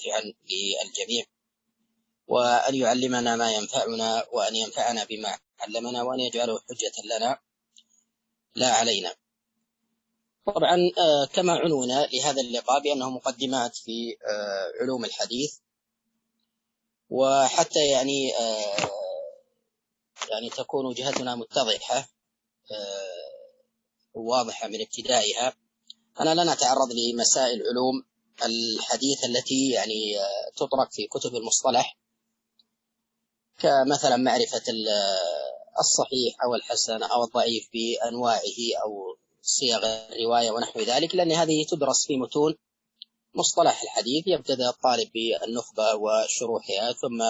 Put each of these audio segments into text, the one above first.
للجميع، وأن يعلمنا ما ينفعنا، وأن ينفعنا بما علمنا، وأن يجعله حجة لنا لا علينا. طبعا كما عنونا لهذا اللقاء بأنه مقدمات في علوم الحديث، وحتى يعني تكون وجهتنا متضحة واضحة من ابتدائها، أنا لا نتعرض لمسائل علوم الحديث التي يعني تطرق في كتب المصطلح، كمثلا معرفة الصحيح أو الحسن أو الضعيف بأنواعه أو صيغ الرواية ونحو ذلك، لأن هذه تدرس في متون مصطلح الحديث. يبتدأ الطالب بالنخبة وشروحها، ثم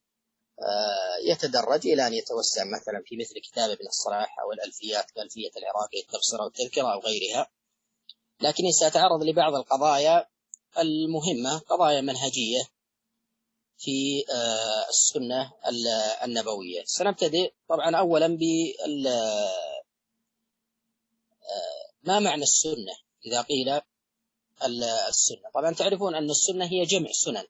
يتدرج إلى أن يتوسع مثلا في مثل كتاب ابن الصلاح أو الألفيات كألفية العراقي، التبصرة والتذكرة أو غيرها. لكني سأتعرض لبعض القضايا المهمة، قضايا منهجية في السنة النبوية. سنبتدئ طبعا أولا ما معنى السنة. إذا قيل السنة، طبعا تعرفون أن السنة هي جمع سنن،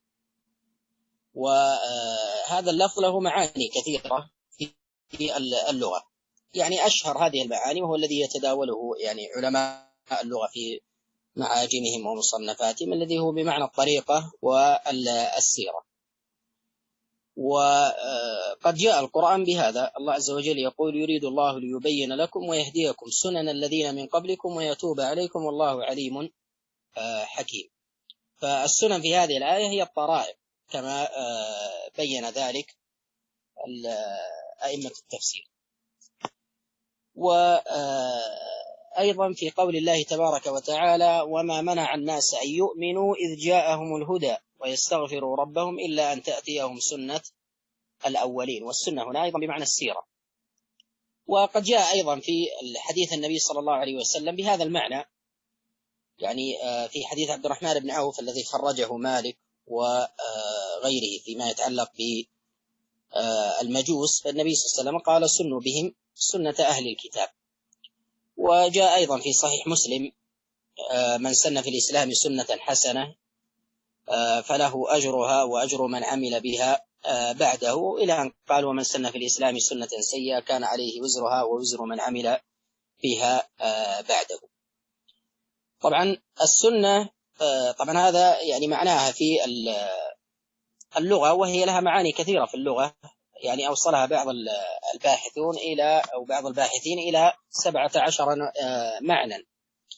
وهذا اللفظ له معاني كثيرة في اللغة. يعني أشهر هذه المعاني وهو الذي يتداوله يعني علماء اللغة في معاجمهم ومصنفاتهم، الذي هو بمعنى الطريقة والسيرة. وقد جاء القرآن بهذا، الله عز وجل يقول: يريد الله ليبين لكم ويهديكم سنن الذين من قبلكم ويتوب عليكم والله عليم حكيم. فالسنن في هذه الآية هي الطرائق، كما بين ذلك أئمة التفسير. وأيضا في قول الله تبارك وتعالى: وما منع الناس أن يؤمنوا إذ جاءهم الهدى ويستغفروا ربهم إلا أن تأتيهم سنة الأولين. والسنة هنا أيضا بمعنى السيرة. وقد جاء أيضا في حديث النبي صلى الله عليه وسلم بهذا المعنى، يعني في حديث عبد الرحمن بن عوف الذي خرجه مالك وغيره فيما يتعلق بالمجوس، فالنبي صلى الله عليه وسلم قال: سنوا بهم سنة أهل الكتاب. وجاء أيضا في صحيح مسلم: من سن في الإسلام سنة حسنة فله أجرها وأجر من عمل بها بعده، إلى أن قال: ومن سن في الإسلام سنة سيئة كان عليه وزرها ووزر من عمل بها بعده. طبعا السنة طبعا هذا يعني معناها في اللغة، وهي لها معاني كثيرة في اللغة، يعني أوصلها بعض الباحثون أو بعض الباحثين إلى 17 معنى.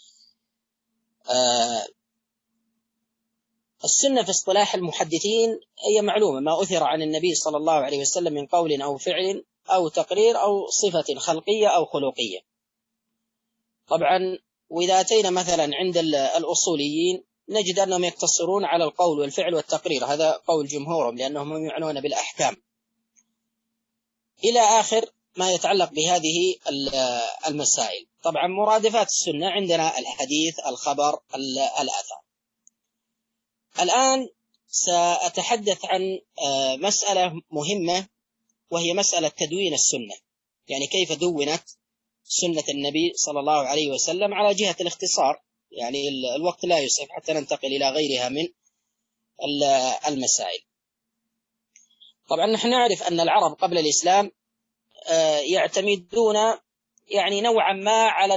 السنة في اصطلاح المحدثين هي معلومة ما أثر عن النبي صلى الله عليه وسلم من قول أو فعل أو تقرير أو صفة خلقية أو خلقية. طبعا وإذا أتينا مثلا عند الأصوليين نجد أنهم يقتصرون على القول والفعل والتقرير، هذا قول جمهورهم لأنهم يعنون بالأحكام، إلى آخر ما يتعلق بهذه المسائل. طبعا مرادفات السنة عندنا الحديث، الخبر، الأثر. الآن سأتحدث عن مسألة مهمة، وهي مسألة تدوين السنة، يعني كيف دونت سنة النبي صلى الله عليه وسلم على جهة الاختصار، يعني الوقت لا يسعف حتى ننتقل إلى غيرها من المسائل. طبعا نحن نعرف أن العرب قبل الإسلام يعتمدون يعني نوعا ما على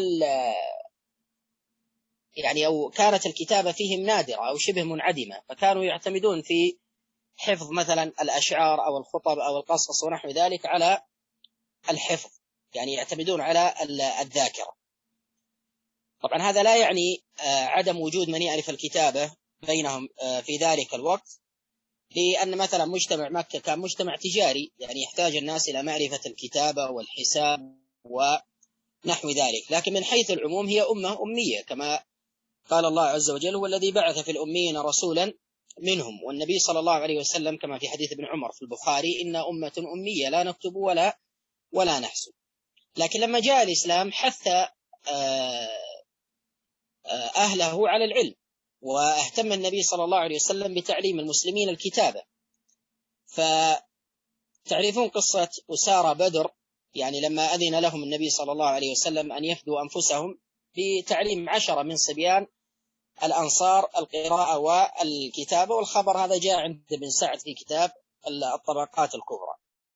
يعني أو كانت الكتابة فيهم نادرة أو شبه منعدمة، فكانوا يعتمدون في حفظ مثلا الأشعار أو الخطب أو القصص ونحو ذلك على الحفظ، يعني يعتمدون على الذاكرة. طبعا هذا لا يعني عدم وجود من يعرف الكتابة بينهم في ذلك الوقت، لأن مثلا مجتمع مكة كان مجتمع تجاري، يعني يحتاج الناس إلى معرفة الكتابة والحساب ونحو ذلك. لكن من حيث العموم هي أمية، كما قال الله عز وجل: هو الذي بعث في الأميين رسولا منهم. والنبي صلى الله عليه وسلم كما في حديث ابن عمر في البخاري: إن أمة أمية لا نكتب ولا نحسب. لكن لما جاء الإسلام حث أهله على العلم، واهتم النبي صلى الله عليه وسلم بتعليم المسلمين الكتابة. فتعرفون قصة أسارى بدر، يعني لما أذن لهم النبي صلى الله عليه وسلم أن يفدوا أنفسهم بتعليم 10 من صبيان الأنصار القراءة والكتابة، والخبر هذا جاء عند ابن سعد في كتاب الطبقات الكبرى.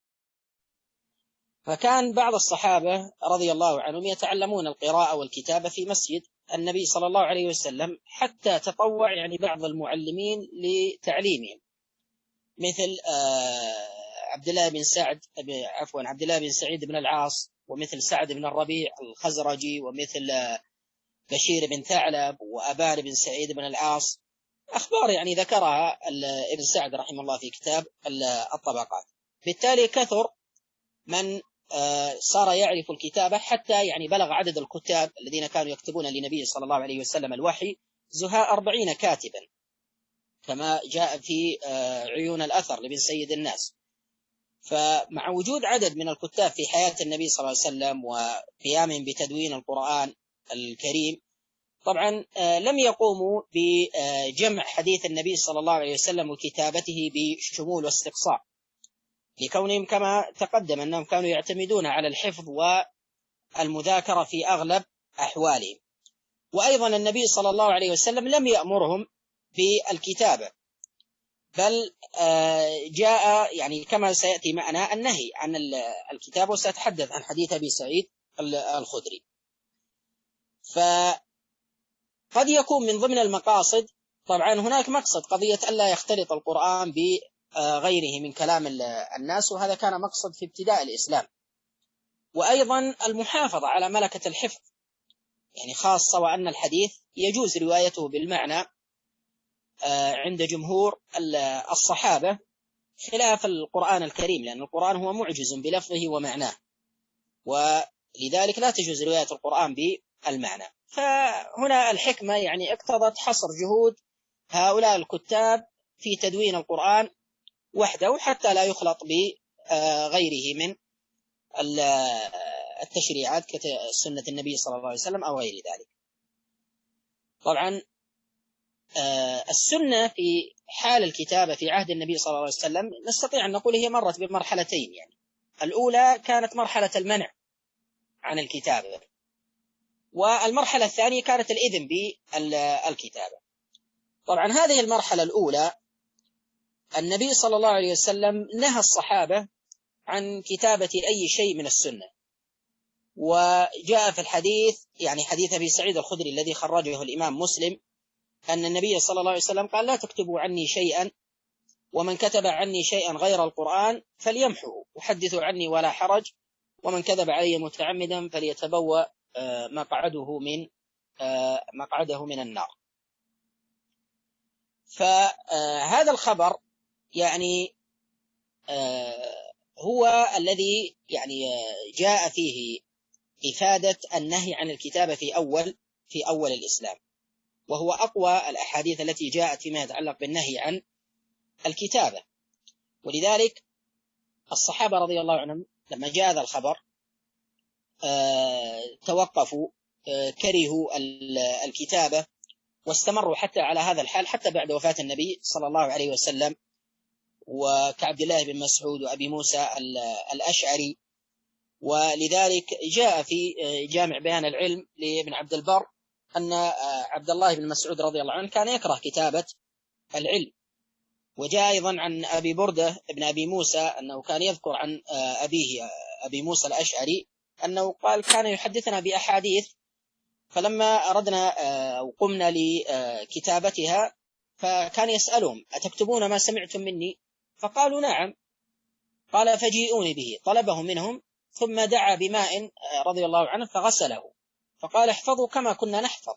فكان بعض الصحابة رضي الله عنهم يتعلمون القراءة والكتابة في مسجد النبي صلى الله عليه وسلم، حتى تطوع يعني بعض المعلمين لتعليمهم، مثل عبد الله بن سعيد بن العاص، ومثل سعد بن الربيع الخزرجي، ومثل بشير بن ثعلب، وأبان بن سعيد بن العاص. أخبار يعني ذكرها ابن سعد رحمه الله في كتاب الطبقات. بالتالي كثر من صار يعرف الكتابة، حتى يعني بلغ عدد الكتاب الذين كانوا يكتبون لنبي صلى الله عليه وسلم الوحي زهاء 40 كاتبا، كما جاء في عيون الأثر لابن سيد الناس. فمع وجود عدد من الكتاب في حياة النبي صلى الله عليه وسلم وقيامهم بتدوين القرآن الكريم، طبعا لم يقوموا بجمع حديث النبي صلى الله عليه وسلم وكتابته بشمول واستقصاء، لكونهم كما تقدم أنهم كانوا يعتمدون على الحفظ والمذاكرة في أغلب أحوالهم. وأيضا النبي صلى الله عليه وسلم لم يأمرهم بالكتابة، بل جاء يعني كما سيأتي معنا النهي عن الكتابة، وسأتحدث عن حديث أبي سعيد الخدري. فقد يكون من ضمن المقاصد، طبعا هناك مقصد قضية ألا يختلط القرآن بغيره من كلام الناس، وهذا كان مقصد في ابتداء الإسلام. وأيضا المحافظة على ملكة الحفظ، يعني خاصة وأن الحديث يجوز روايته بالمعنى عند جمهور الصحابة، خلاف القرآن الكريم، لأن القرآن هو معجز بلفظه ومعناه، ولذلك لا تجوز رواية القرآن بالمعنى. فهنا الحكمة يعني اقتضت حصر جهود هؤلاء الكتاب في تدوين القرآن وحده، حتى لا يخلط بغيره من التشريعات كسنة النبي صلى الله عليه وسلم أو غير ذلك. طبعا السنة في حال الكتابة في عهد النبي صلى الله عليه وسلم نستطيع أن نقول هي مرت بمرحلتين. يعني الأولى كانت مرحلة المنع عن الكتابة، والمرحلة الثانية كانت الإذن بالكتابة. طبعا هذه المرحلة الأولى النبي صلى الله عليه وسلم نهى الصحابة عن كتابة أي شيء من السنة، وجاء في الحديث يعني حديث أبي سعيد الخدري الذي خرجه الإمام مسلم أن النبي صلى الله عليه وسلم قال: لا تكتبوا عني شيئا، ومن كتب عني شيئا غير القرآن فليمحه، وحدثوا عني ولا حرج، ومن كذب علي متعمدا فليتبوأ مقعده من النار. فهذا الخبر يعني هو الذي يعني جاء فيه إفادة النهي عن الكتابة في أول الإسلام، وهو أقوى الأحاديث التي جاءت فيما يتعلق بالنهي عن الكتابة. ولذلك الصحابة رضي الله عنهم لما جاء هذا الخبر توقفوا، كرهوا الكتابة، واستمروا حتى على هذا الحال حتى بعد وفاة النبي صلى الله عليه وسلم، وكعبد الله بن مسعود وأبي موسى الأشعري. ولذلك جاء في جامع بيان العلم لابن عبد البر أن عبد الله بن مسعود رضي الله عنه كان يكره كتابة العلم. وجاء أيضا عن أبي بردة ابن أبي موسى أنه كان يذكر عن أبيه أبي موسى الأشعري أنه قال: كان يحدثنا بأحاديث، فلما أردنا وقمنا لكتابتها فكان يسألهم: أتكتبون ما سمعتم مني؟ فقالوا: نعم. قال: فجيئوني به. طلبه منهم ثم دعا بماء رضي الله عنه فغسله، فقال: احفظوا كما كنا نحفظ.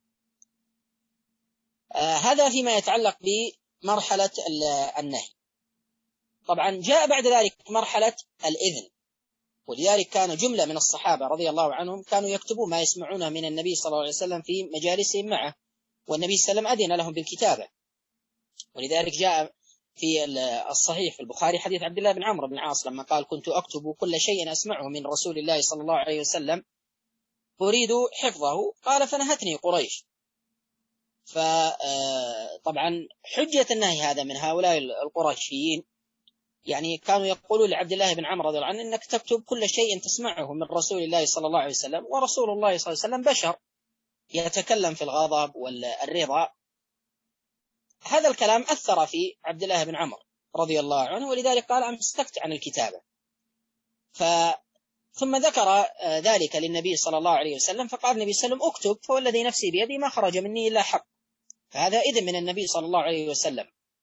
هذا فيما يتعلق بمرحلة النهي. طبعا جاء بعد ذلك مرحلة الإذن، ولذلك كان جملة من الصحابة رضي الله عنهم كانوا يكتبون ما يسمعونه من النبي صلى الله عليه وسلم في مجالسهم معه، والنبي صلى الله عليه وسلم أذن لهم بالكتابة. ولذلك جاء في الصحيح في البخاري حديث عبد الله بن عمرو بن العاص لما قال: كنت أكتب كل شيء أسمعه من رسول الله صلى الله عليه وسلم أريد حفظه، قال: فنهتني قريش. فطبعا حجة النهي هذا من هؤلاء القرشيين، يعني كانوا يقولون لعبد الله بن عمرو رضي الله عنه: إنك تكتب كل شيء تسمعه من رسول الله صلى الله عليه وسلم، ورسول الله صلى الله عليه وسلم بشر، يتكلم في الغضب والرضا. هذا الكلام أثر في عبد الله بن عمرو رضي الله عنه، ولذلك قال أمسكت عن الكتابة. ثم ذكر ذلك للنبي صلى الله عليه وسلم، فقال النبي صلى الله عليه وسلم اكتب فوالذي نفسي بيدي ما خرج مني إلا حق. فهذا إذن من النبي صلى الله عليه وسلم.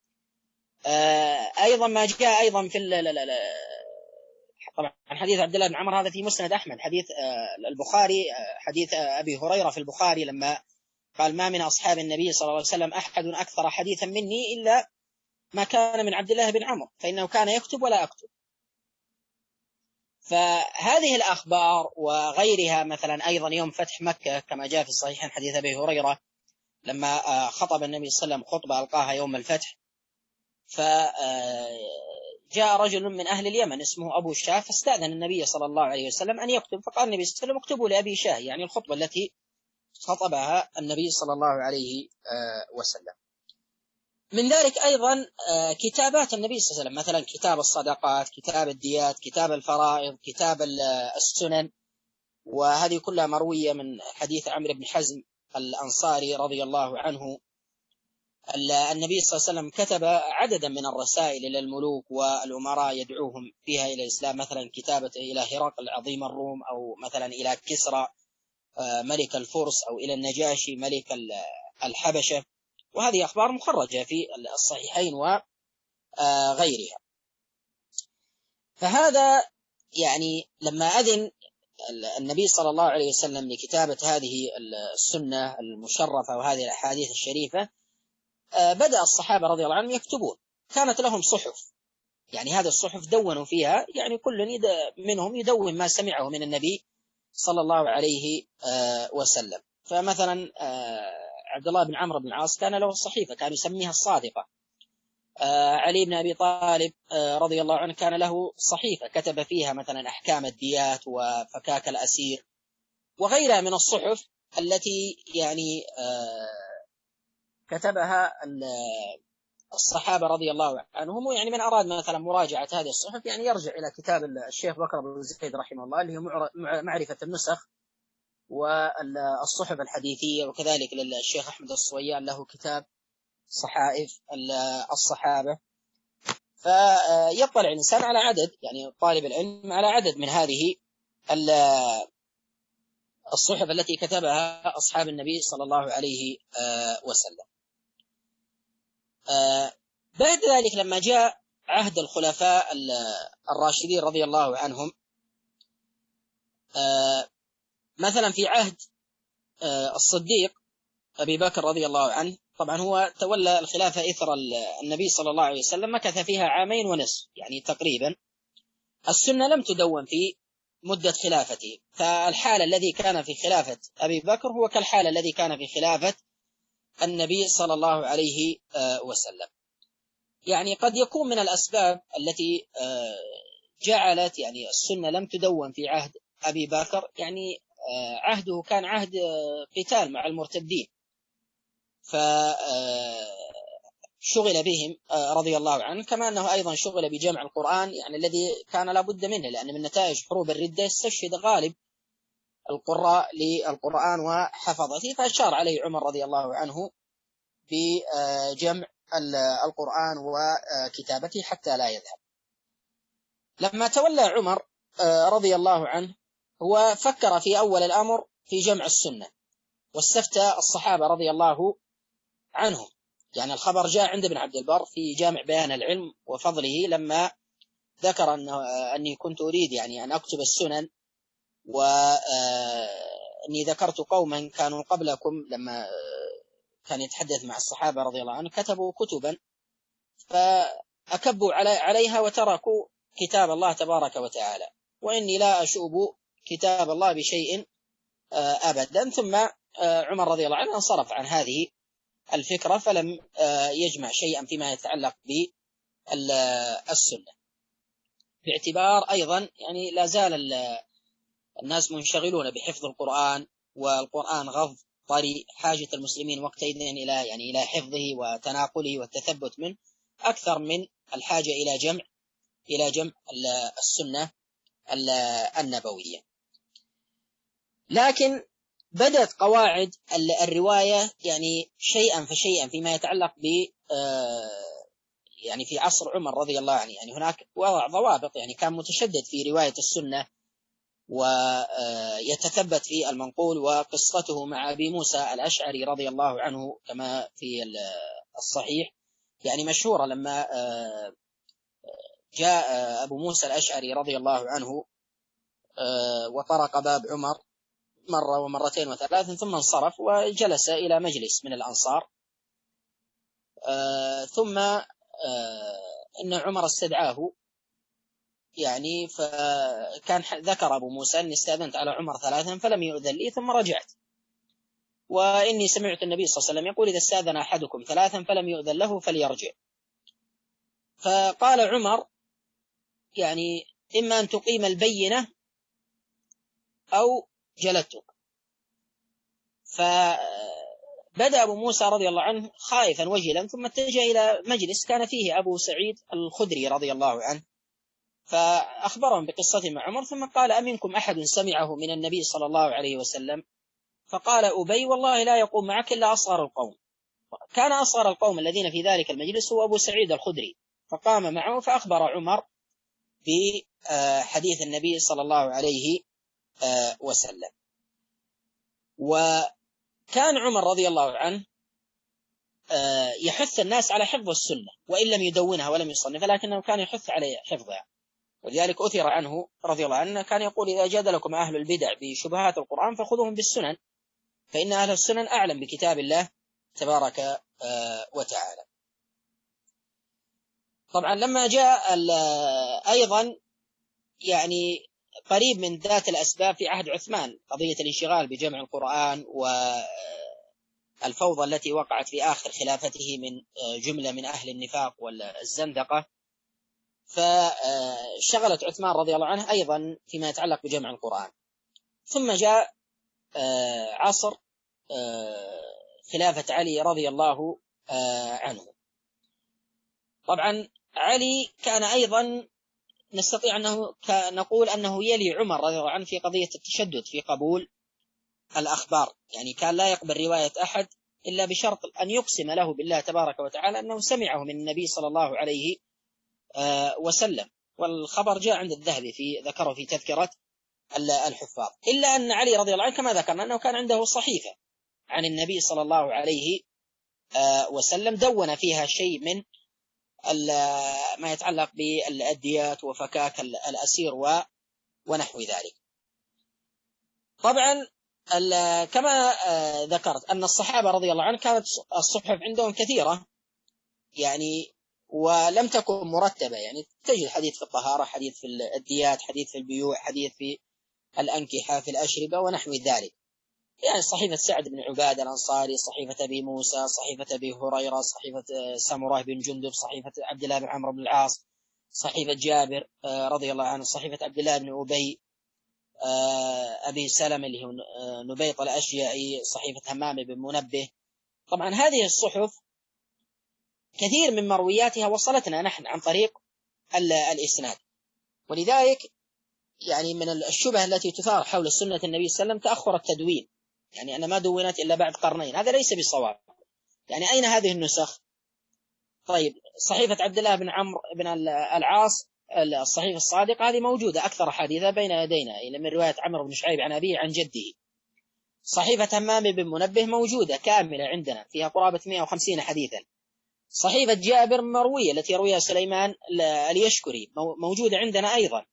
أيضا ما جاء أيضا في طبعا حديث عبد الله بن عمرو هذا في مسند أحمد، حديث البخاري، حديث أبي هريرة في البخاري لما قال ما من أصحاب النبي صلى الله عليه وسلم أحد أكثر حديثا مني إلا ما كان من عبد الله بن عمرو فإنه كان يكتب ولا أكتب. فهذه الأخبار وغيرها، مثلا أيضا يوم فتح مكة كما جاء في الصحيحين حديث أبي هريرة لما خطب النبي صلى الله عليه وسلم خطبة ألقاها يوم الفتح، فجاء رجل من أهل اليمن اسمه أبو شاه فاستأذن النبي صلى الله عليه وسلم أن يكتب، فقال النبي صلى الله عليه وسلم اكتبوا لأبي شاه، يعني الخطبة التي خطبها النبي صلى الله عليه وسلم. من ذلك أيضا كتابات النبي صلى الله عليه وسلم، مثلا كتاب الصدقات، كتاب الديات، كتاب الفرائض، كتاب السنن، وهذه كلها مروية من حديث عمرو بن حزم الأنصاري رضي الله عنه. النبي صلى الله عليه وسلم كتب عددا من الرسائل إلى الملوك والأمراء يدعوهم فيها إلى الإسلام، مثلا كتابة إلى هرقل عظيم الروم، أو مثلا إلى كسرى ملك الفرس، أو إلى النجاشي ملك الحبشة، وهذه أخبار مخرجة في الصحيحين وغيرها. فهذا يعني لما أذن النبي صلى الله عليه وسلم لكتابة هذه السنة المشرفة وهذه الأحاديث الشريفة، بدأ الصحابة رضي الله عنهم يكتبون. كانت لهم صحف، يعني هذه الصحف دونوا فيها، يعني كل منهم يدون ما سمعه من النبي صلى الله عليه وسلم. فمثلا عبد الله بن عمرو بن العاص كان له صحيفة كان يسميها الصادقة. علي بن أبي طالب رضي الله عنه كان له صحيفة كتب فيها مثلا أحكام الديات وفكاك الأسير وغيرها من الصحف التي يعني كتبها الصحابة رضي الله عنهم. ويعني من أراد مثلا مراجعة هذه الصحف يعني يرجع إلى كتاب الشيخ بكر بن زيد رحمه الله اللي هو معرفة النسخ والصحف الحديثية، وكذلك للشيخ أحمد الصويان له كتاب صحائف الصحابة. فيطلع الإنسان على عدد، يعني طالب العلم على عدد من هذه الصحف التي كتبها أصحاب النبي صلى الله عليه وسلم. بعد ذلك لما جاء عهد الخلفاء الراشدين رضي الله عنهم، مثلا في عهد الصديق أبي بكر رضي الله عنه، طبعا هو تولى الخلافة إثر النبي صلى الله عليه وسلم، مكث فيها 2.5 عام يعني تقريبا. السنة لم تدون في مدة خلافته، فالحال الذي كان في خلافة أبي بكر هو كالحال الذي كان في خلافة النبي صلى الله عليه وسلم. يعني قد يكون من الأسباب التي جعلت يعني السنة لم تدون في عهد أبي بكر، يعني عهده كان عهد قتال مع المرتدين، فشغل بهم رضي الله عنه، كما أنه أيضا شغل بجمع القرآن، يعني الذي كان لابد منه، لأن من نتائج حروب الردة يستشهد غالب القراء للقرآن وحفظته، فأشار عليه عمر رضي الله عنه بجمع القرآن وكتابته حتى لا يذهب. لما تولى عمر رضي الله عنه هو فكر في أول الأمر في جمع السنة، واستفتى الصحابة رضي الله عنهم. يعني الخبر جاء عند ابن عبد البر في جامع بيان العلم وفضله لما ذكر أني كنت أريد يعني أن أكتب السنن، وأني ذكرت قوما كانوا قبلكم لما كان يتحدث مع الصحابة رضي الله عنهم كتبوا كتبا فأكبوا عليها وتركوا كتاب الله تبارك وتعالى، وإني لا أشوب كتاب الله بشيء أبدا. ثم عمر رضي الله عنه انصرف عن هذه الفكرة فلم يجمع شيئا فيما يتعلق بالسنة، باعتبار أيضا يعني لا زال الناس منشغلون بحفظ القرآن، والقرآن غض طري، حاجة المسلمين وقتئذ إلى حفظه وتناقله والتثبت منه أكثر من الحاجة إلى جمع السنة النبوية. لكن بدأت قواعد الرواية يعني شيئا فشيئا فيما يتعلق ب يعني في عصر عمر رضي الله عنه. يعني هناك وضع ضوابط، يعني كان متشدد في رواية السنة ويتثبت في المنقول. وقصته مع أبي موسى الأشعري رضي الله عنه كما في الصحيح يعني مشهورة، لما جاء أبو موسى الأشعري رضي الله عنه وطرق باب عمر مرة ومرتين وثلاث ثم انصرف وجلس إلى مجلس من الأنصار، ثم إن عمر استدعاه يعني، فكان ذكر أبو موسى أني استأذنت على عمر ثلاثا فلم يؤذن لي ثم رجعت، وإني سمعت النبي صلى الله عليه وسلم يقول إذا استأذن أحدكم ثلاثا فلم يؤذن له فليرجع. فقال عمر يعني إما أن تقيم البينة أو جلدتك. فبدأ أبو موسى رضي الله عنه خائفا وجلا، ثم اتجه إلى مجلس كان فيه أبو سعيد الخدري رضي الله عنه، فأخبرهم بقصته مع عمر، ثم قال أمنكم أحد سمعه من النبي صلى الله عليه وسلم؟ فقال أبي والله لا يقوم معك إلا أصغر القوم. كان أصغر القوم الذين في ذلك المجلس هو أبو سعيد الخدري، فقام معه فأخبر عمر بحديث النبي صلى الله عليه وسلم. وكان عمر رضي الله عنه يحث الناس على حفظ السنة وإن لم يدونها ولم يصنفها، لكنه كان يحث على حفظها. ولذلك أثر عنه رضي الله عنه كان يقول إذا جادلكم أهل البدع بشبهات القرآن فخذوهم بالسنن، فإن أهل السنن أعلم بكتاب الله تبارك وتعالى. طبعا لما جاء أيضا يعني قريب من ذات الأسباب في عهد عثمان قضية الانشغال بجمع القرآن والفوضى التي وقعت في آخر خلافته من جملة من أهل النفاق والزندقة، فشغلت عثمان رضي الله عنه أيضا فيما يتعلق بجمع القرآن. ثم جاء عصر خلافة علي رضي الله عنه. طبعا علي كان أيضا نستطيع أنه نقول أنه يلي عمر رضي الله عنه في قضية التشدد في قبول الأخبار، يعني كان لا يقبل رواية أحد إلا بشرط أن يقسم له بالله تبارك وتعالى أنه سمعه من النبي صلى الله عليه وسلم. والخبر جاء عند الذهبي ذكره في تذكرة الحفاظ. إلا أن علي رضي الله عنه كما ذكرنا أنه كان عنده صحيفة عن النبي صلى الله عليه وسلم دون فيها شيء من ما يتعلق بالديات وفكاك الأسير ونحو ذلك. طبعا كما ذكرت أن الصحابة رضي الله عنهم كانت الصحف عندهم كثيرة يعني ولم تكن مرتبة، يعني تجد حديث في الطهارة، حديث في الديات، حديث في البيوع، حديث في الأنكحة، في الأشربة ونحو ذلك. يعني صحيفة سعد بن عبادة الأنصاري، صحيفة أبي موسى، صحيفة أبي هريرة، صحيفة سمرة بن جندب، صحيفة عبد الله بن عمرو بن العاص، صحيفة جابر رضي الله عنه، صحيفة عبد الله بن أبي، أبي سلمة اللي هو نبيط الأشجعي، صحيفة همام بن منبه. طبعا هذه الصحف كثير من مروياتها وصلتنا نحن عن طريق الإسناد، ولذلك يعني من الشبهة التي تثار حول سنة النبي صلى الله عليه وسلم تأخر التدوين، يعني أنا ما دونت إلا بعد قرنين، هذا ليس بصواب. يعني أين هذه النسخ؟ طيب صحيفة عبد الله بن عمرو بن العاص الصحيفة الصادقة هذه موجودة أكثر حديثة بين يدينا إلى من رواية عمرو بن شعيب عن أبيه عن جده. صحيفة همام بن منبه موجودة كاملة عندنا فيها قرابة 150 حديثا. صحيفة جابر مروية التي رويها سليمان اليشكري موجودة عندنا أيضا،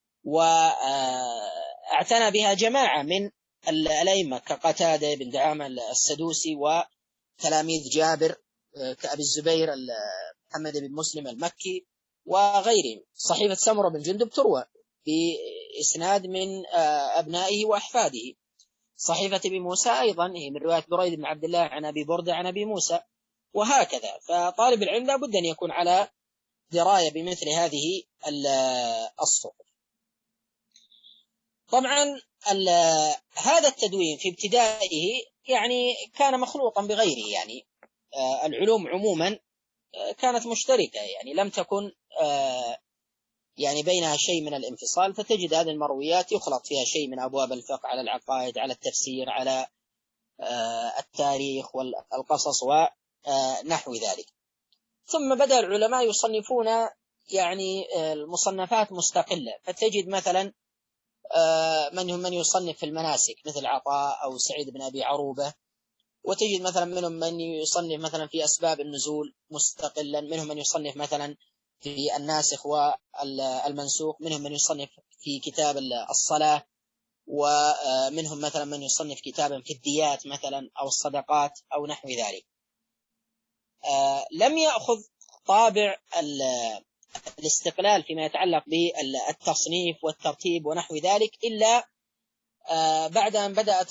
واعتنى بها جماعة من الأئمة كقتادة بن دعامة السدوسي وتلاميذ جابر كأبي الزبير محمد بن مسلم المكي وغيرهم. صحيفة سمرة بن جندب تروى بإسناد من أبنائه وأحفاده. صحيفة أبي موسى أيضا هي من رواية بريد بن عبد الله عن أبي بردة عن أبي موسى، وهكذا. فطالب العلم لا بد أن يكون على دراية بمثل هذه الصحف. طبعا هذا التدوين في ابتدائه يعني كان مخلوطا بغيره، يعني العلوم عموما كانت مشتركة، يعني لم تكن يعني بينها شيء من الانفصال، فتجد هذه المرويات يخلط فيها شيء من أبواب الفقه على العقائد، على التفسير، على التاريخ والقصص ونحو ذلك. ثم بدأ العلماء يصنفون يعني المصنفات مستقلة، فتجد مثلا منهم من يصنف في المناسك مثل عطاء أو سعيد بن أبي عروبة، وتجد مثلا منهم من يصنف مثلا في أسباب النزول مستقلا، منهم من يصنف مثلا في الناسخ والمنسوخ، منهم من يصنف في كتاب الصلاة، ومنهم مثلا من يصنف كتابا في الديات مثلا أو الصدقات أو نحو ذلك. لم يأخذ طابع الاستقلال فيما يتعلق بالتصنيف والترتيب ونحو ذلك إلا بعد أن بدأت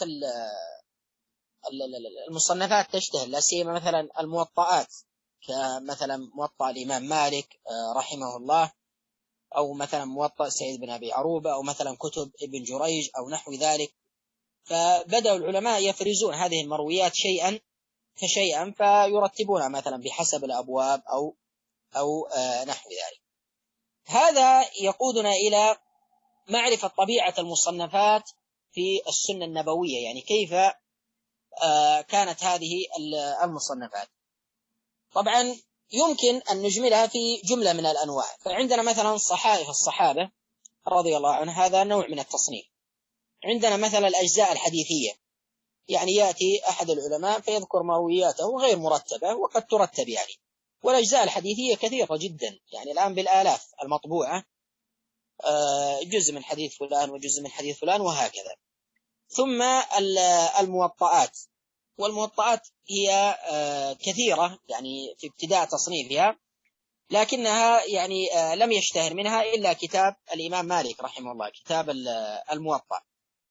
المصنفات تشتهر، لا سيما مثلا الموطئات، كمثلا موطأ الإمام مالك رحمه الله، أو مثلا موطأ سعيد بن أبي عروبة، أو مثلا كتب ابن جريج أو نحو ذلك. فبدأ العلماء يفرزون هذه المرويات شيئا فشيئا، فيرتبونها مثلا بحسب الأبواب أو نحو ذلك. هذا يقودنا إلى معرفة طبيعة المصنفات في السنة النبوية، يعني كيف كانت هذه المصنفات. طبعا يمكن أن نجملها في جملة من الأنواع. فعندنا مثلا صحائف الصحابة رضي الله عنهم، هذا نوع من التصنيف. عندنا مثلا الأجزاء الحديثية، يعني يأتي أحد العلماء فيذكر مروياته غير مرتبة وقد ترتب يعني، والأجزاء الحديثية كثيرة جدا، يعني الآن بالآلاف المطبوعة، جزء من حديث فلان وجزء من حديث فلان وهكذا. ثم الموطئات، والموطئات هي كثيرة يعني في ابتداء تصنيفها، لكنها يعني لم يشتهر منها إلا كتاب الإمام مالك رحمه الله، كتاب الموطأ.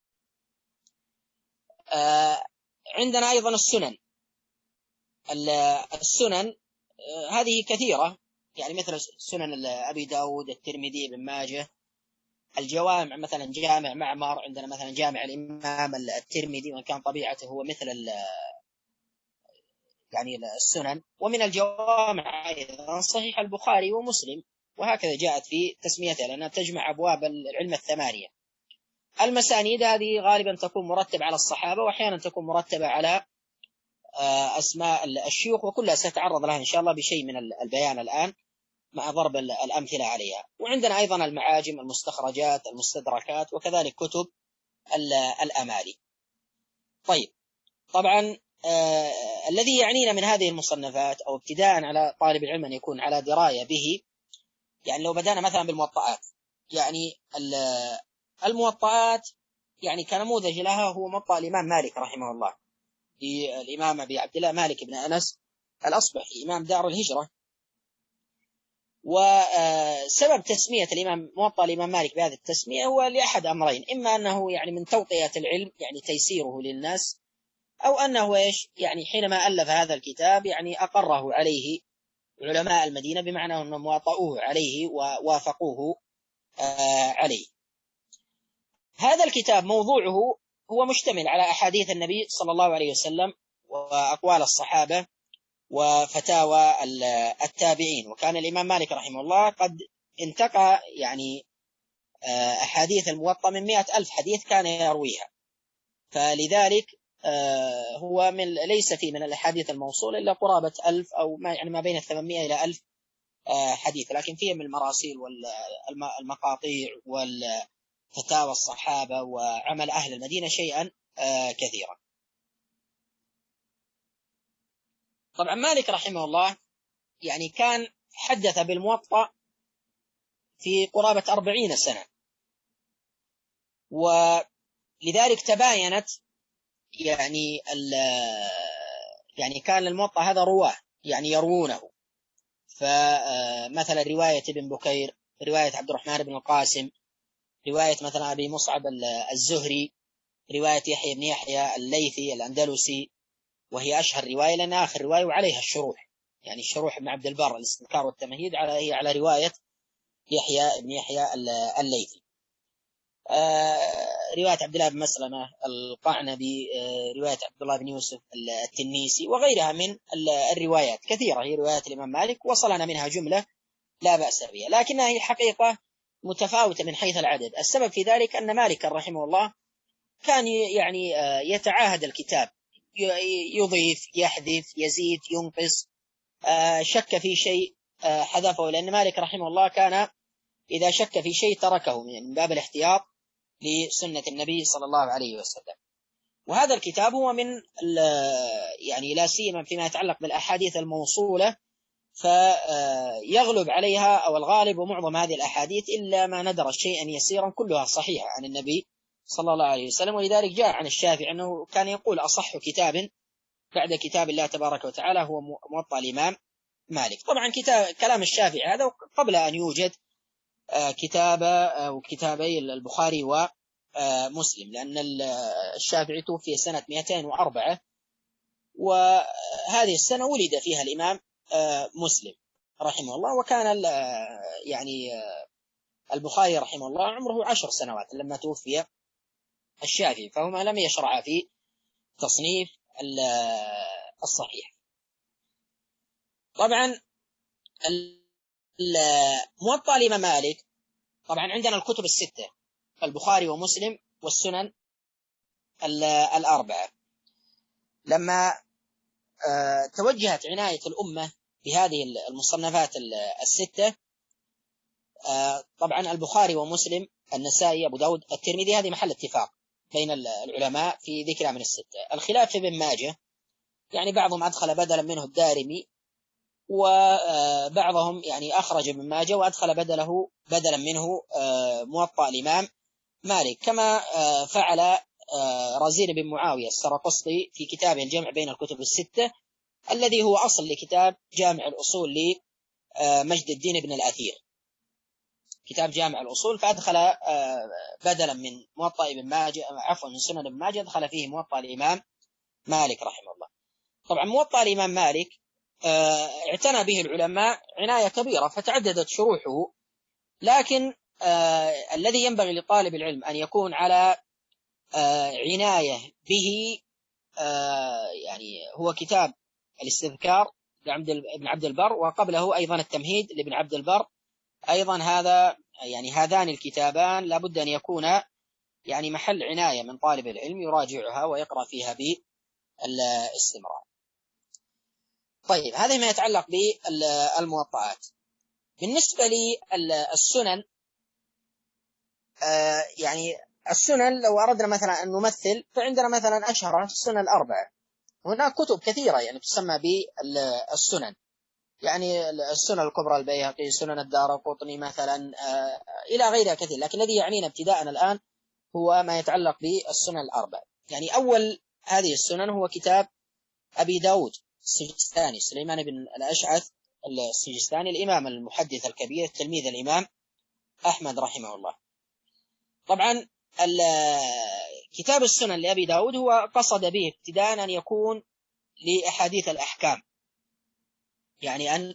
عندنا أيضا السنن هذه كثيرة، يعني مثل سنن أبي داود، الترمذي، ابن ماجه. الجوامع مثلا جامع معمر، عندنا مثلا جامع الإمام الترمذي، وإن كان طبيعته هو مثل يعني السنن. ومن الجوامع أيضا صحيح البخاري ومسلم، وهكذا جاءت في تسميتها لأنها تجمع أبواب العلم الثمانية. المسانيد هذه غالبا تكون مرتبة على الصحابة، وأحيانا تكون مرتبة على أسماء الشيوخ، وكلها سأتعرض لها إن شاء الله بشيء من البيان الآن مع ضرب الأمثلة عليها. وعندنا أيضا المعاجم، المستخرجات، المستدركات، وكذلك كتب الأمالي. طيب، طبعا الذي يعنينا من هذه المصنفات، أو ابتداء على طالب العلم أن يكون على دراية به، يعني لو بدأنا مثلا بالموطئات، يعني الموطئات يعني كنموذج لها هو موطأ الإمام مالك رحمه الله، الإمام أبي عبد الله مالك بن أنس الأصبحي إمام دار الهجرة. وسبب تسمية موطأ الإمام مالك بهذه التسمية هو لأحد أمرين: إما أنه يعني من توطئة العلم، يعني تيسيره للناس، أو أنه يعني حينما ألف هذا الكتاب يعني أقره عليه علماء المدينة، بمعنى أنهم واطؤوه عليه ووافقوه عليه. هذا الكتاب موضوعه هو مشتمل على أحاديث النبي صلى الله عليه وسلم، وأقوال الصحابة، وفتاوى التابعين. وكان الإمام مالك رحمه الله قد انتقى يعني أحاديث الموطأ من 100,000 حديث كان يرويها، فلذلك هو ليس فيه من الأحاديث الموصولة إلا قرابة 1000 أو يعني ما بين 800 إلى 1000 حديث، لكن فيه من المراسيل والمقاطيع والفتاوى الصحابة وعمل أهل المدينة شيئا كثيرا. طبعا مالك رحمه الله يعني كان حدث بالموطأ في قرابة 40 سنة، ولذلك تباينت يعني كان الموطأ هذا رواه يعني يروونه. فمثلا رواية ابن بكير، رواية عبد الرحمن بن القاسم، رواية مثلا أبي مصعب الزهري، رواية يحيى بن يحيى الليثي الأندلسي، وهي أشهر رواية لأن آخر رواية وعليها الشروح، يعني الشروح ابن عبد البر الاستذكار والتمهيد هي على رواية يحيى بن يحيى الليثي. رواية عبد الله بن مسلمة القعنبي، رواية عبد الله بن يوسف التنيسي، وغيرها من الروايات كثيرة، هي روايات الإمام مالك، وصلنا منها جملة لا بأس بها، لكنها هي الحقيقة متفاوتة من حيث العدد. السبب في ذلك أن مالك رحمه الله كان يعني يتعاهد الكتاب، يضيف، يحذف، يزيد، ينقص، شك في شيء حذفه، لأن مالك رحمه الله كان إذا شك في شيء تركه من باب الاحتياط لسنة النبي صلى الله عليه وسلم. وهذا الكتاب هو من يعني لا سيما فيما يتعلق بالأحاديث الموصولة، فيغلب عليها أو الغالب ومعظم هذه الأحاديث إلا ما ندر شيئا يسيرا كلها صحيحة عن النبي صلى الله عليه وسلم. ولذلك جاء عن الشافعي أنه كان يقول أصح كتاب بعد كتاب الله تبارك وتعالى هو موطأ الإمام مالك. طبعا كلام الشافعي هذا قبل أن يوجد كتاب أو كتابي البخاري ومسلم، لأن الشافعي توفي سنة 204، وهذه السنة ولد فيها الإمام مسلم رحمه الله. وكان يعني البخاري رحمه الله عمره 10 سنوات لما توفي الشافعي، فهما لم يشرعا في تصنيف الصحيح. طبعا موطأ الإمام مالك، طبعا عندنا الكتب الستة، البخاري ومسلم والسنن الأربعة. لما توجهت عناية الأمة بهذه المصنفات الستة، طبعا البخاري ومسلم، النسائي، أبو داود، الترمذي، هذه محل اتفاق بين العلماء في ذكرها من الستة. الخلاف في ابن ماجه، يعني بعضهم أدخل بدلا منه الدارمي، وبعضهم يعني أخرج ابن ماجه وأدخل بدلا منه موطأ الإمام مالك، كما فعل رزين بن معاوية السرقسطي في كتاب الجمع بين الكتب الستة، الذي هو أصل لكتاب جامع الأصول لمجد الدين بن الأثير، كتاب جامع الأصول، فأدخل بدلا من موطأ ابن ماجه، عفوا من سنن ابن ماجه، أدخل فيه موطأ الإمام مالك رحمه الله. طبعا موطأ الإمام مالك اعتنى به العلماء عناية كبيرة فتعددت شروحه، لكن الذي ينبغي لطالب العلم أن يكون على عناية به يعني هو كتاب الاستذكار لابن عبد البر، وقبله أيضا التمهيد لابن عبد البر. أيضا هذا يعني هذان الكتابان لابد أن يكون يعني محل عناية من طالب العلم يراجعها ويقرأ فيها بالاستمرار. طيب، هذا ما يتعلق بالموطئات. بالنسبة للسنن، يعني السنن لو أردنا مثلا أن نمثل، فعندنا مثلا أشهر السنن الأربعة. هناك كتب كثيرة يعني تسمى بالسنن، يعني السنن الكبرى البيهقي، سنن الدارقطني مثلا، إلى غيرها كثير، لكن الذي يعنينا ابتداء الآن هو ما يتعلق بالسنن الأربع. يعني أول هذه السنن هو كتاب أبي داود السجستاني، سليمان بن الأشعث السجستاني، الإمام المحدث الكبير، تلميذ الإمام أحمد رحمه الله. طبعا كتاب السنن لأبي داود هو قصد به ابتداء أن يكون لأحاديث الأحكام، يعني أن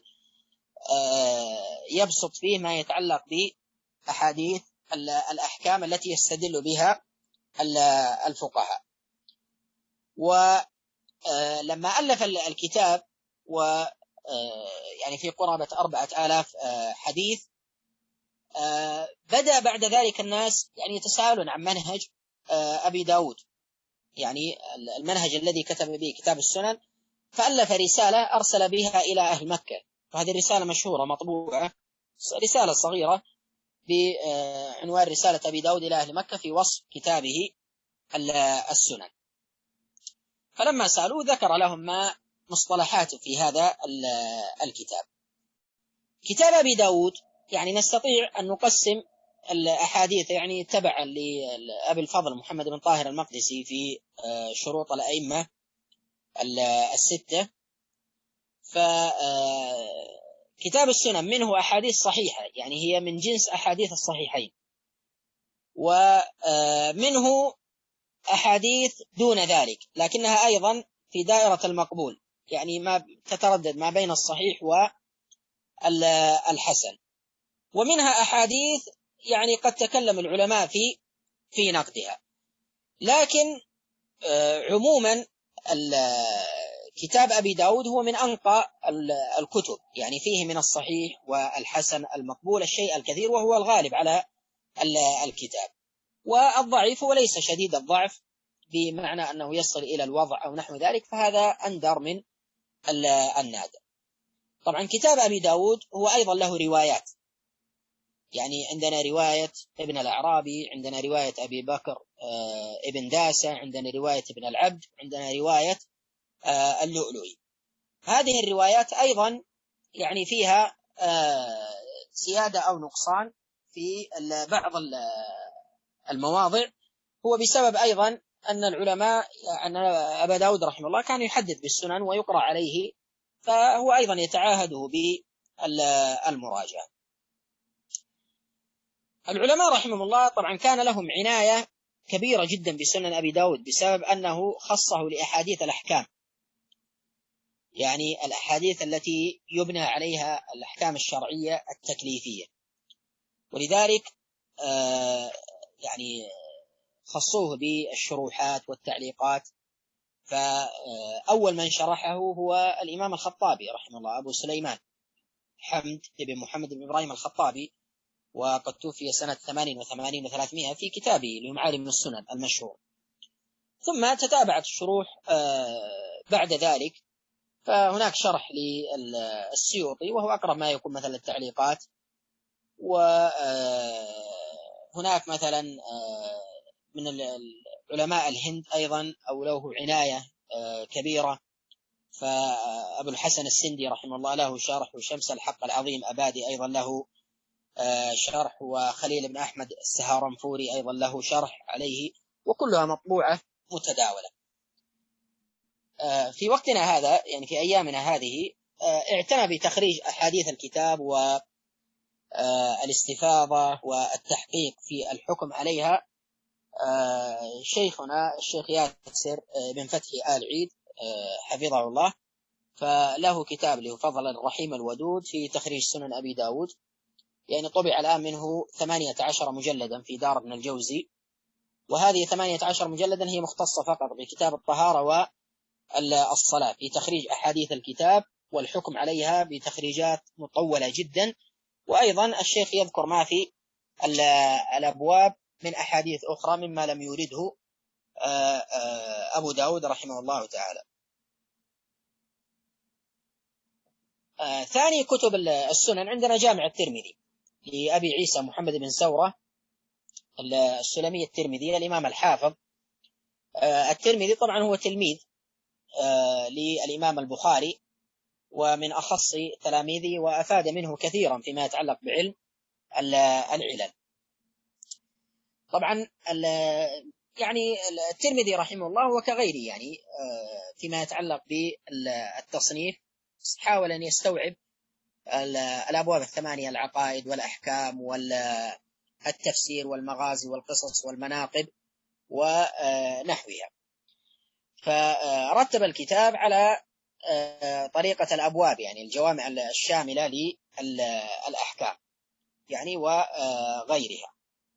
يبسط فيه ما يتعلق بأحاديث الأحكام التي يستدل بها الفقهاء. ولما ألف الكتاب يعني في قرابة 4000 حديث، بدأ بعد ذلك الناس يعني يتساءلون عن منهج أبي داود، يعني المنهج الذي كتب به كتاب السنن، فألف رسالة أرسل بها إلى أهل مكة، وهذه الرسالة مشهورة مطبوعة، رسالة صغيرة بعنوان رسالة أبي داود إلى أهل مكة في وصف كتابه السنن. فلما سألوه ذكر لهم ما مصطلحات في هذا الكتاب. كتاب أبي داود يعني نستطيع أن نقسم الأحاديث يعني تبعا لأبي الفضل محمد بن طاهر المقدسي في شروط الأئمة الستة. فكتاب السنن منه أحاديث صحيحة، يعني هي من جنس أحاديث الصحيحين، ومنه أحاديث دون ذلك لكنها أيضا في دائرة المقبول، يعني ما تتردد ما بين الصحيح والحسن. ومنها أحاديث يعني قد تكلم العلماء في نقدها، لكن عموما كتاب أبي داود هو من أنقى الكتب، يعني فيه من الصحيح والحسن المقبول الشيء الكثير، وهو الغالب على الكتاب. والضعيف هو ليس شديد الضعف بمعنى أنه يصل إلى الوضع أو نحو ذلك، فهذا أندر من النادر. طبعا كتاب أبي داود هو أيضا له روايات، يعني عندنا رواية ابن الأعرابي، عندنا رواية أبي بكر ابن داسة، عندنا رواية ابن العبد، عندنا رواية اللؤلؤي. هذه الروايات أيضا يعني فيها زيادة أو نقصان في بعض المواضع، هو بسبب أيضا أن العلماء أن أبا داود رحمه الله كان يحدث بالسنن ويقرأ عليه، فهو أيضا يتعاهده بالمراجعة. العلماء رحمه الله طبعا كان لهم عناية كبيرة جدا بسنن أبي داود بسبب أنه خصه لأحاديث الأحكام، يعني الأحاديث التي يبنى عليها الأحكام الشرعية التكليفية، ولذلك يعني خصوه بالشروحات والتعليقات. فأول من شرحه هو الإمام الخطابي رحمه الله، أبو سليمان حمد بن محمد بن إبراهيم الخطابي، وقد توفي سنة 88 و300 في كتابه لمعالم السنن المشهور. ثم تتابعت الشروح بعد ذلك، فهناك شرح للسيوطي وهو أقرب ما يكون مثلا التعليقات، وهناك مثلا من علماء الهند أيضا أو له عناية كبيرة، فأبو الحسن السندي رحمه الله له شرح، وشمس الحق العظيم أبادي أيضا له شرح، وخليل بن أحمد السهارنفوري أيضا له شرح عليه، وكلها مطبوعة متداولة. في وقتنا هذا يعني في أيامنا هذه اعتنى بتخريج أحاديث الكتاب والاستفاضة والتحقيق في الحكم عليها شيخنا الشيخ ياسر بن فتحي آل عيد حفظه الله، فله كتاب له فضل الرحيم الودود في تخريج سنن أبي داود، يعني طبع الآن منه 18 مجلدا في دار ابن الجوزي، وهذه 18 مجلدا هي مختصة فقط بكتاب الطهارة والصلاة في تخريج أحاديث الكتاب والحكم عليها بتخريجات مطولة جدا. وأيضا الشيخ يذكر ما في الأبواب من أحاديث أخرى مما لم يورده أبو داود رحمه الله تعالى. ثاني كتب السنن عندنا جامع الترمذي لأبي عيسى محمد بن سورة السلمي الترمذي الإمام الحافظ. الترمذي طبعا هو تلميذ للإمام البخاري ومن أخص تلاميذه، وأفاد منه كثيرا فيما يتعلق بعلم العلل. طبعا يعني الترمذي رحمه الله وكغيره يعني فيما يتعلق بالتصنيف حاول أن يستوعب الأبواب الثمانية: العقائد والأحكام والتفسير والمغازي والقصص والمناقب ونحوها، فرتب الكتاب على طريقة الأبواب، يعني الجوامع الشاملة للأحكام يعني وغيرها.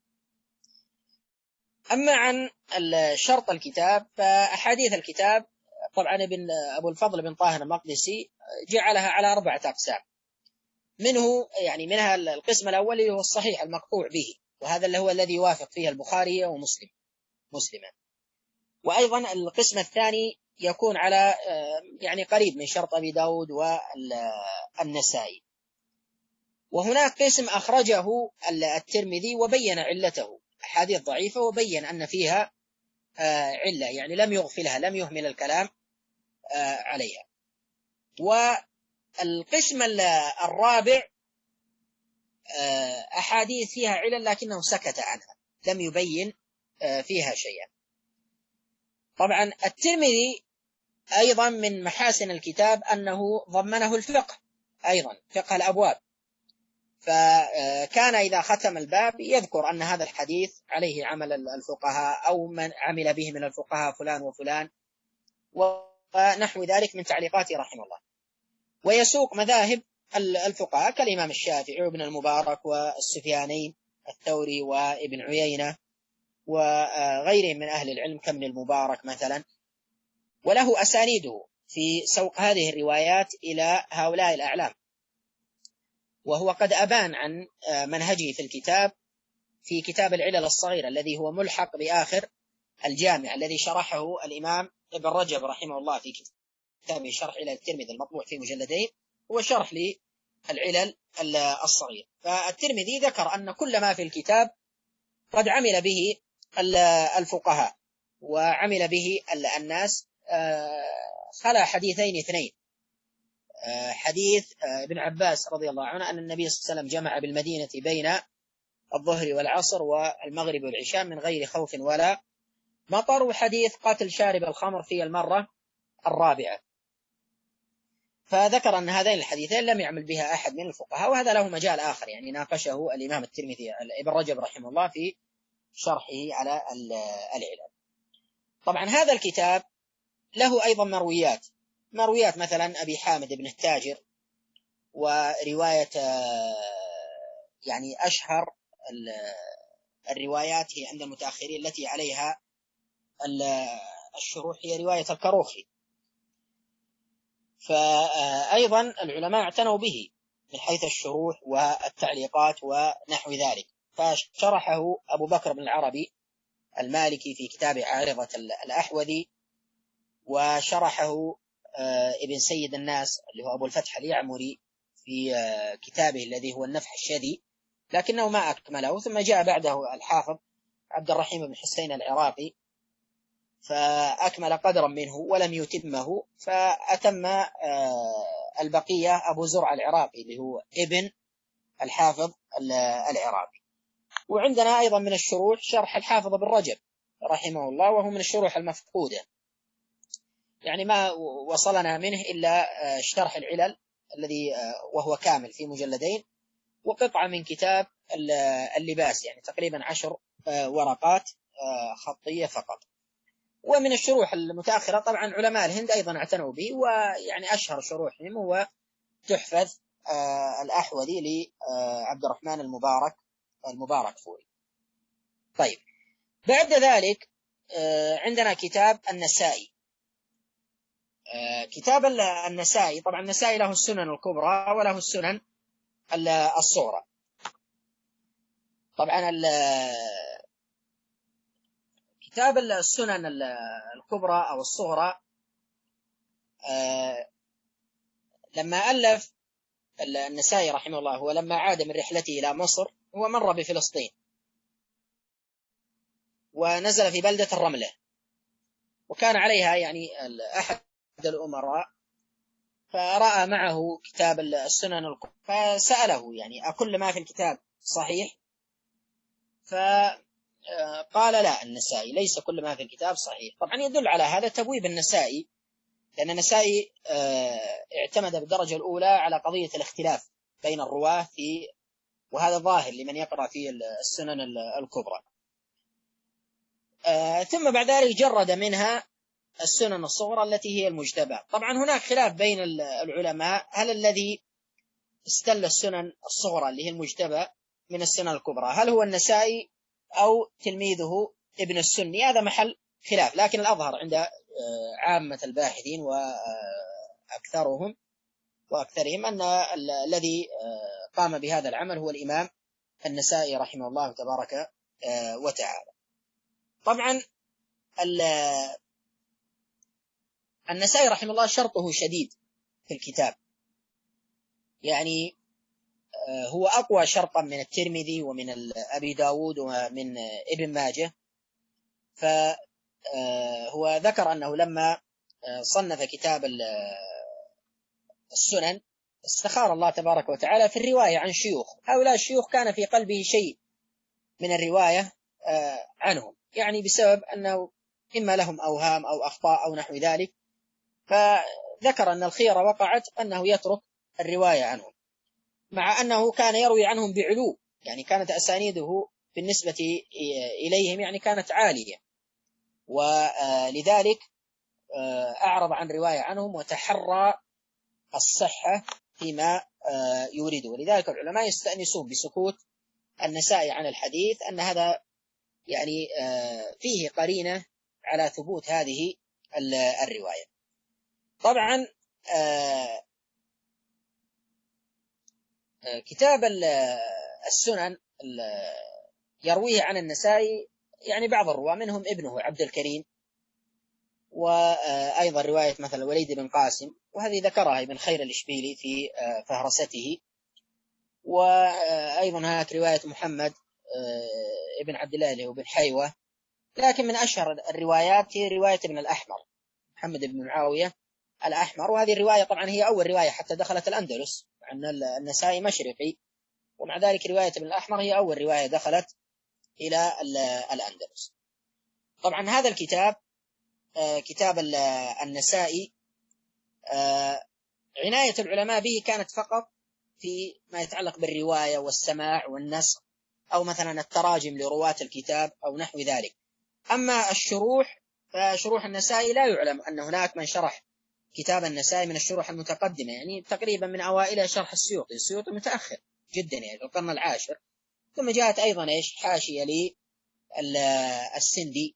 أما عن شرط الكتاب فأحاديث الكتاب طبعا أبو الفضل بن طاهر المقدسي جعلها على 4 أقسام، منها القسم الأول هو الصحيح المقطوع به، وهذا اللي هو الذي يوافق فيه البخاري ومسلما. وأيضا القسم الثاني يكون على يعني قريب من شرط أبي داود والنسائي. وهناك قسم أخرجه الترمذي وبين علته، أحاديث ضعيفة وبين أن فيها علة، يعني لم يغفلها، لم يهمل الكلام عليها. والقسم الرابع أحاديث فيها علل لكنه سكت عنها، لم يبين فيها شيئا. طبعا الترمذي أيضا من محاسن الكتاب أنه ضمنه الفقه، أيضا فقه الأبواب، فكان إذا ختم الباب يذكر أن هذا الحديث عليه عمل الفقهاء أو من عمل به من الفقهاء فلان وفلان ونحو ذلك من تعليقاته رحمه الله، ويسوق مذاهب الفقهاء كالإمام الشافعي وابن المبارك والسفيانين الثوري وابن عيينة وغيرهم من أهل العلم كابن المبارك مثلا، وله أسانيده في سوق هذه الروايات إلى هؤلاء الأعلام، وهو قد أبان عن منهجه في الكتاب في كتاب العلل الصغير الذي هو ملحق بآخر الجامع الذي شرحه الإمام ابن رجب رحمه الله في كتابه شرح علل الترمذي المطبوع في مجلدين، هو شرح للعلل الصغير. فالترمذي ذكر أن كل ما في الكتاب قد عمل به الفقهاء وعمل به الناس، خلا حديثين اثنين. حديث ابن عباس رضي الله عنه أن النبي صلى الله عليه وسلم جمع بالمدينة بين الظهر والعصر والمغرب والعشاء من غير خوف ولا مطر، وحديث قتل شارب الخمر في المرة الرابعة. فذكر أن هذين الحديثين لم يعمل بها أحد من الفقهاء، وهذا له مجال آخر يعني ناقشه الإمام الترمذي ابن رجب رحمه الله في شرحه على العلل. طبعا هذا الكتاب له أيضا مرويات مثلا أبي حامد بن التاجر، ورواية يعني أشهر الروايات هي عند المتأخرين التي عليها الشروح هي رواية الكروخي. فأيضا العلماء اعتنوا به من حيث الشروح والتعليقات ونحو ذلك، فشرحه أبو بكر بن العربي المالكي في كتاب عارضة الأحوذي، وشرحه ابن سيد الناس اللي هو أبو الفتح اليعمري في كتابه الذي هو النفح الشذي، لكنه ما أكمله. ثم جاء بعده الحافظ عبد الرحيم بن حسين العراقي فأكمل قدرا منه ولم يتمه، فأتم البقية أبو زرع العراقي اللي هو ابن الحافظ العراقي. وعندنا أيضا من الشروح شرح الحافظ بن رجب رحمه الله، وهو من الشروح المفقودة، يعني ما وصلنا منه إلا شرح العلل الذي وهو كامل في مجلدين، وقطعة من كتاب اللباس يعني تقريبا 10 ورقات خطية فقط. ومن الشروح المتأخرة طبعا علماء الهند أيضا اعتنوا به، ويعني أشهر شروحهم هو تحفة الأحوذي لعبد الرحمن المبارك فوري. طيب بعد ذلك عندنا كتاب النسائي. كتاب النسائي، طبعا النسائي له السنن الكبرى وله السنن الصغرى. طبعا كتاب السنن الكبرى أو الصغرى لما ألف النسائي رحمه الله، هو لما عاد من رحلته إلى مصر هو مر بفلسطين ونزل في بلدة الرملة، وكان عليها يعني أحد الأمراء فرأى معه كتاب السنن الكبرى، فسأله يعني أكل ما في الكتاب صحيح؟ فقال لا، النسائي ليس كل ما في الكتاب صحيح. طبعا يدل على هذا تبويب النسائي، لأن النسائي اعتمد بالدرجة الأولى على قضية الاختلاف بين الرواة وهذا ظاهر لمن يقرأ في السنن الكبرى. ثم بعد ذلك جرد منها السنن الصغرى التي هي المجتبى. طبعا هناك خلاف بين العلماء، هل الذي استل السنن الصغرى اللي هي المجتبى من السنن الكبرى هل هو النسائي أو تلميذه ابن السني؟ هذا محل خلاف، لكن الأظهر عند عامة الباحثين وأكثرهم أن الذي قام بهذا العمل هو الإمام النسائي رحمه الله تبارك وتعالى. طبعا النسائي رحمه الله شرطه شديد في الكتاب، يعني هو أقوى شرطا من الترمذي ومن أبي داود ومن ابن ماجه. فهو ذكر أنه لما صنف كتاب السنن استخار الله تبارك وتعالى في الرواية عن شيوخ، هؤلاء الشيوخ كان في قلبه شيء من الرواية عنهم، يعني بسبب أنه إما لهم أوهام أو أخطاء أو نحو ذلك، فذكر أن الخيرة وقعت أنه يترك الرواية عنهم، مع أنه كان يروي عنهم بعلو، يعني كانت أسانيده بالنسبة إليهم يعني كانت عالية، ولذلك أعرض عن رواية عنهم وتحرى الصحة فيما يريده. ولذلك العلماء يستأنسون بسكوت النسائي عن الحديث، أن هذا يعني فيه قرينة على ثبوت هذه الرواية. طبعا كتاب السنن يرويه عن النسائي يعني بعض الرواة، منهم ابنه عبد الكريم، وأيضا رواية مثل الوليد بن قاسم، وهذه ذكرها ابن خير الإشبيلي في فهرسته. وأيضا هناك رواية محمد ابن عبد الله اللي هو بن حيوة، لكن من أشهر الروايات هي رواية ابن الأحمر محمد بن معاوية الأحمر. وهذه الرواية طبعا هي أول رواية حتى دخلت الأندلس، أن النسائي مشرقي، ومع ذلك رواية ابن الأحمر هي أول رواية دخلت إلى الأندلس. طبعا هذا الكتاب كتاب النسائي عناية العلماء به كانت فقط في ما يتعلق بالرواية والسماع والنسخ، أو مثلا التراجم لرواة الكتاب أو نحو ذلك. أما الشروح فشروح النسائي لا يعلم أن هناك من شرح كتاب النسائي من الشروح المتقدمة، يعني تقريبا من أوائل شرح السيوطي متأخر جدا يعني في القرن العاشر. ثم جاءت أيضا حاشية للسندي،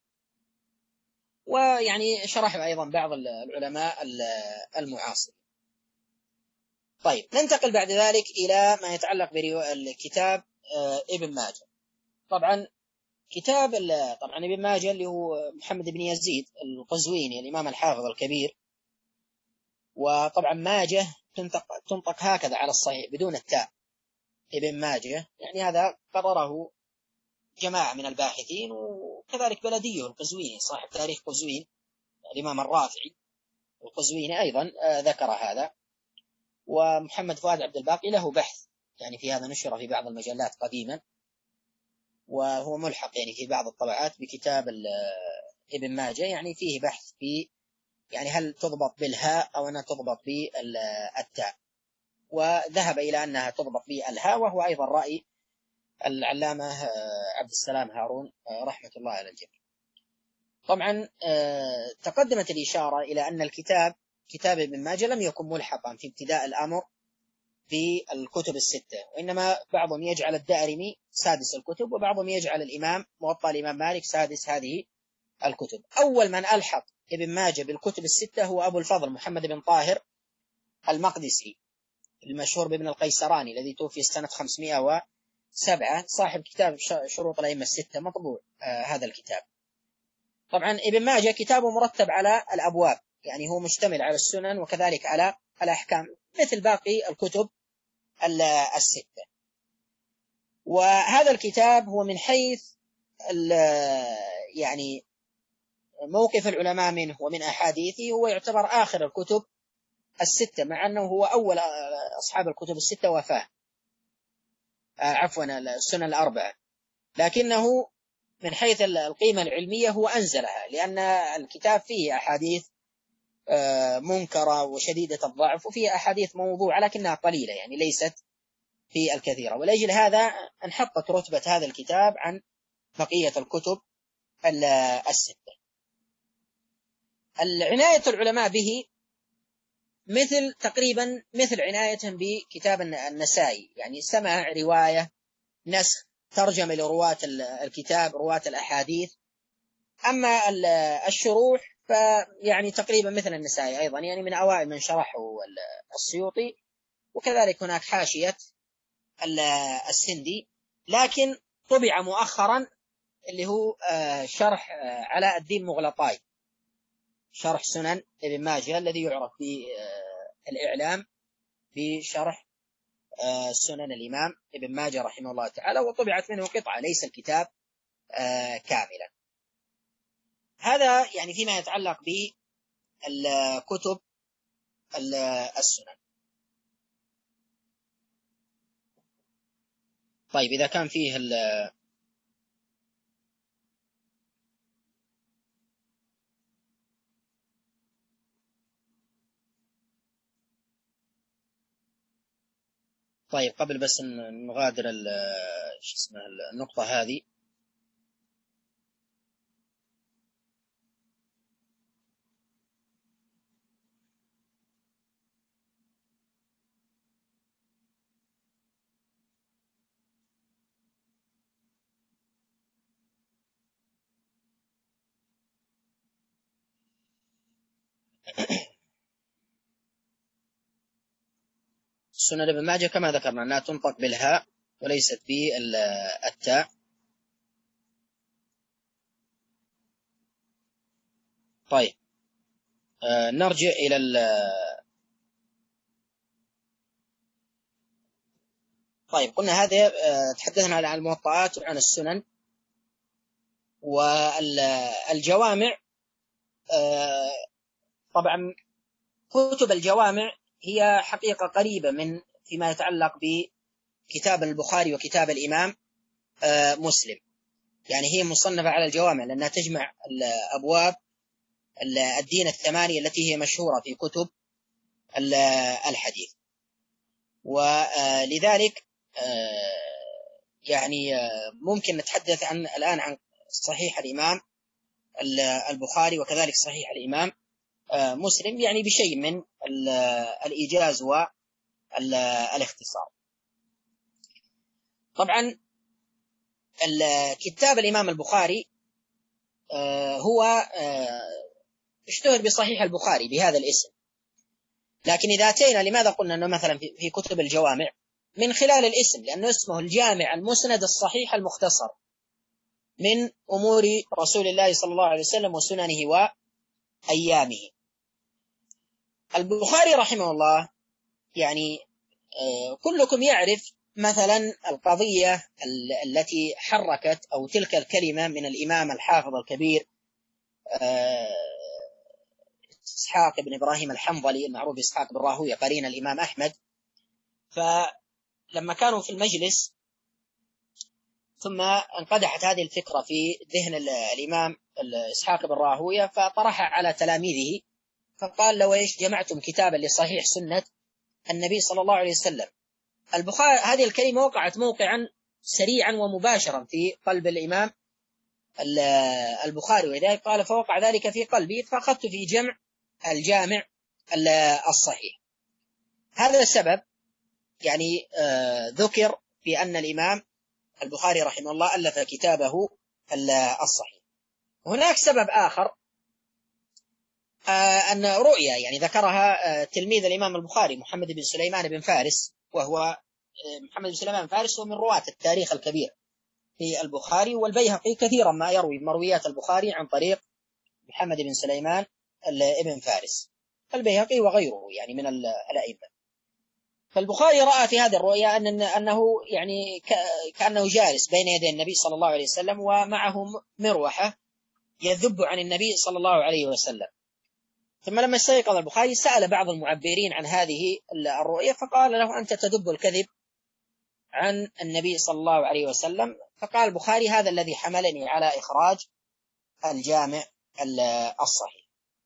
ويعني شرحه أيضا بعض العلماء المعاصرين. طيب ننتقل بعد ذلك إلى ما يتعلق بالكتاب ابن ماجه. طبعا كتاب طبعا ابن ماجه اللي هو محمد بن يزيد القزويني الإمام الحافظ الكبير. وطبعا ماجه تنطق هكذا على الصحيح بدون التاء، ابن ماجه، يعني هذا قرره جماعة من الباحثين، وكذلك بلديه القزويني صاحب تاريخ قزوين الإمام الرافعي القزويني أيضا ذكر هذا. ومحمد فؤاد عبد الباقي له بحث يعني في هذا، نشر في بعض المجلات قديما، وهو ملحق يعني في بعض الطبعات بكتاب ابن ماجه، يعني فيه بحث في يعني هل تضبط بالهاء أو أنها تضبط بالتاء، وذهب إلى أنها تضبط بالهاء، وهو أيضا رأي العلامة عبد السلام هارون رحمة الله على الجميع. طبعا تقدمت الإشارة إلى أن كتاب ابن ماجه لم يكن ملحقا في ابتداء الأمر في الكتب الستة، وإنما بعضهم يجعل الدارمي سادس الكتب، وبعضهم يجعل الإمام موطأ الإمام مالك سادس هذه الكتب. أول من ألحق ابن ماجه بالكتب الستة هو أبو الفضل محمد بن طاهر المقدسي المشهور بابن القيسراني الذي توفي سنة 507، صاحب كتاب شروط الأئمة الستة، مطبوع هذا الكتاب. طبعا ابن ماجه كتابه مرتب على الأبواب، يعني هو مشتمل على السنن وكذلك على الأحكام مثل باقي الكتب الستة. وهذا الكتاب هو من حيث يعني موقف العلماء منه ومن أحاديثه هو يعتبر آخر الكتب الستة، مع أنه هو أول أصحاب الكتب الستة وفاة، عفوا السنن الأربعة، لكنه من حيث القيمة العلمية هو أنزلها، لأن الكتاب فيه أحاديث منكرة وشديدة الضعف، وفيه أحاديث موضوعة لكنها قليلة يعني ليست في الكثيرة، ولأجل هذا انحطت رتبة هذا الكتاب عن بقية الكتب الستة. العناية العلماء به تقريبا مثل عنايتهم بكتاب النسائي، يعني سمع، رواية، نسخ، ترجمة لرواة الكتاب، رواة الأحاديث. أما الشروح فيعني تقريبا مثل النسائي أيضا، يعني من أوائل من شرحه السيوطي، وكذلك هناك حاشية السندي، لكن طبع مؤخرا اللي هو شرح علاء الدين مغلطاي، شرح سنن ابن ماجه الذي يعرف بالإعلام بشرح سنن الإمام ابن ماجه رحمه الله تعالى، وطبعت منه قطعة ليس الكتاب كاملا. هذا يعني فيما يتعلق بالكتب السنن. طيب إذا كان فيه طيب قبل بس نغادر النقطة هذه، سنن ابن ماجه كما ذكرنا أنها تنطق بالهاء وليست بالتاء. طيب نرجع إلى طيب قلنا هذا تحدثنا عن الموطئات وعن السنن والجوامع. طبعا كتب الجوامع هي حقيقة قريبة من فيما يتعلق بكتاب البخاري وكتاب الإمام مسلم، يعني هي مصنفة على الجوامع لأنها تجمع الأبواب الدين الثمانية التي هي مشهورة في كتب الحديث. ولذلك يعني ممكن نتحدث الآن عن صحيح الإمام البخاري وكذلك صحيح الإمام مسلم، يعني بشيء من الإيجاز والاختصار. طبعا كتاب الإمام البخاري هو اشتهر بصحيح البخاري بهذا الاسم، لكن إذا أتينا لماذا قلنا أنه مثلا في كتب الجوامع؟ من خلال الاسم، لأنه اسمه الجامع المسند الصحيح المختصر من أمور رسول الله صلى الله عليه وسلم وسننه وأيامه. البخاري رحمه الله يعني كلكم يعرف مثلا القضية التي حركت أو تلك الكلمة من الإمام الحافظ الكبير إسحاق بن إبراهيم الحنظلي المعروف إسحاق بن راهويه قرين الإمام أحمد. فلما كانوا في المجلس ثم انقدحت هذه الفكرة في ذهن الإمام إسحاق بن راهويه فطرحها على تلاميذه، فقال لو إيش جمعتم كتابا لصحيح سنة النبي صلى الله عليه وسلم. البخاري هذه الكلمة وقعت موقعا سريعا ومباشرا في قلب الإمام البخاري، ولذلك قال فوقع ذلك في قلبي فأخذت في جمع الجامع الصحيح. هذا السبب يعني ذكر في أن الإمام البخاري رحمه الله ألف كتابه الصحيح. هناك سبب آخر أن رؤيا يعني ذكرها تلميذ الإمام البخاري محمد بن سليمان بن فارس، وهو محمد بن سليمان بن فارس هو من رواة التاريخ الكبير في البخاري، والبيهقي كثيرا ما يروي مرويات البخاري عن طريق محمد بن سليمان ابن فارس، البيهقي وغيره يعني من الأئمة. فالبخاري رأى في هذه الرؤيا أنه يعني كأنه جالس بين يدي النبي صلى الله عليه وسلم ومعه مروحة يذب عن النبي صلى الله عليه وسلم. ثم لما استيقظ البخاري سأل بعض المعبرين عن هذه الرؤيا فقال له أنت تدب الكذب عن النبي صلى الله عليه وسلم. فقال البخاري هذا الذي حملني على إخراج الجامع الصحيح.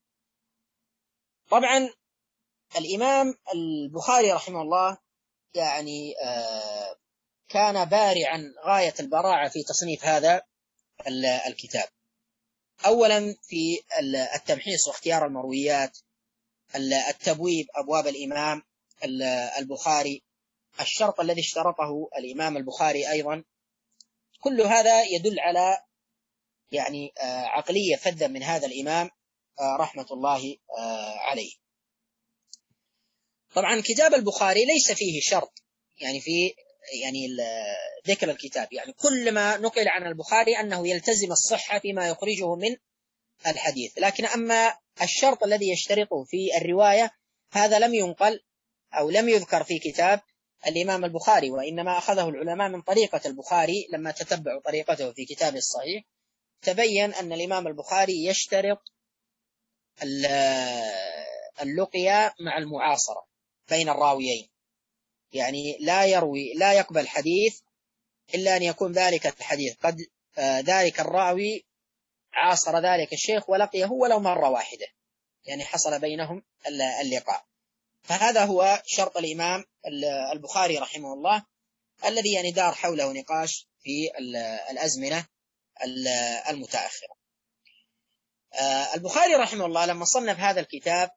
طبعا الإمام البخاري رحمه الله يعني كان بارعا غاية البراعة في تصنيف هذا الكتاب، أولا في التمحيص واختيار المرويات، التبويب أبواب الإمام البخاري، الشرط الذي اشترطه الإمام البخاري أيضا، كل هذا يدل على يعني عقلية فذة من هذا الإمام رحمة الله عليه. طبعا كتاب البخاري ليس فيه شرط يعني في يعني ذكر الكتاب، يعني كل ما نقل عن البخاري أنه يلتزم الصحة فيما يخرجه من الحديث، لكن أما الشرط الذي يشترطه في الرواية هذا لم ينقل أو لم يذكر في كتاب الإمام البخاري، وإنما أخذه العلماء من طريقة البخاري. لما تتبعوا طريقته في كتابه الصحيح تبين أن الإمام البخاري يشترط اللقيا مع المعاصرة بين الراويين، يعني لا يقبل حديث إلا أن يكون ذلك الحديث قد ذلك الراوي عاصر ذلك الشيخ ولقيه ولو مرة واحدة، يعني حصل بينهم اللقاء. فهذا هو شرط الإمام البخاري رحمه الله الذي يعني دار حوله نقاش في الأزمنة المتأخرة. البخاري رحمه الله لما صنف هذا الكتاب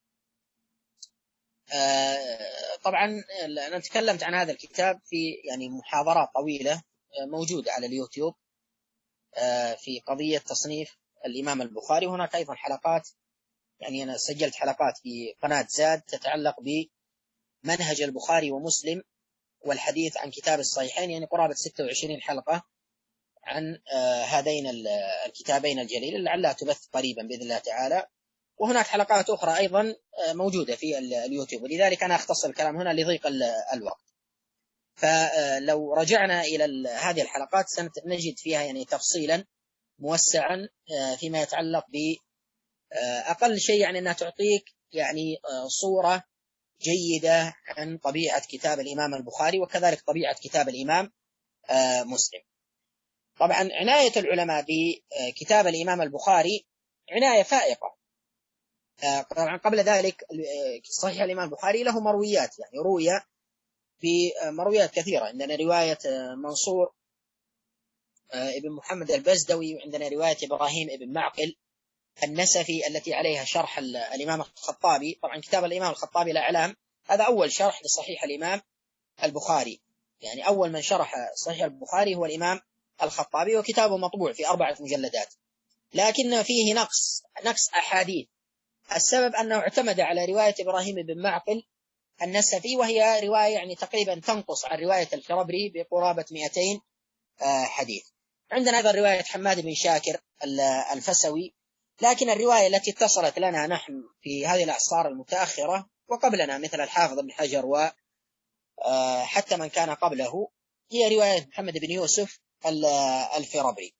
طبعا أنا تكلمت عن هذا الكتاب في يعني محاضرات طويلة موجودة على اليوتيوب في قضية تصنيف الإمام البخاري. هناك أيضا حلقات، يعني أنا سجلت حلقات في قناة زاد تتعلق منهج البخاري ومسلم والحديث عن كتاب الصحيحين، يعني قرابة 26 حلقة عن هذين الكتابين الجليل، لعلها تبث قريبا بإذن الله تعالى. وهناك حلقات أخرى أيضا موجودة في اليوتيوب، ولذلك أنا أختصر الكلام هنا لضيق الوقت. فلو رجعنا إلى هذه الحلقات سنجد فيها يعني تفصيلا موسعا فيما يتعلق بأقل شيء يعني أنها تعطيك يعني صورة جيدة عن طبيعة كتاب الإمام البخاري، وكذلك طبيعة كتاب الإمام مسلم. طبعا عناية العلماء بكتاب الإمام البخاري عناية فائقة. طبعا قبل ذلك صحيح الإمام البخاري له مرويات، يعني روي بمرويات كثيرة. عندنا رواية منصور ابن محمد البزدوي، وعندنا رواية إبراهيم ابن معقل النسفي التي عليها شرح الإمام الخطابي. طبعا كتاب الإمام الخطابي الأعلام هذا أول شرح لصحيح الإمام البخاري، يعني أول من شرح صحيح البخاري هو الإمام الخطابي، وكتابه مطبوع في 4 مجلدات، لكن فيه نقص أحاديث. السبب أنه اعتمد على رواية إبراهيم بن معقل النسفي، وهي رواية يعني تقريبا تنقص عن رواية الفربري بقرابة 200 حديث. عندنا أيضا رواية حماد بن شاكر الفسوي، لكن الرواية التي اتصلت لنا نحن في هذه الأعصار المتأخرة وقبلنا مثل الحافظ بن حجر وحتى من كان قبله هي رواية محمد بن يوسف الفربري.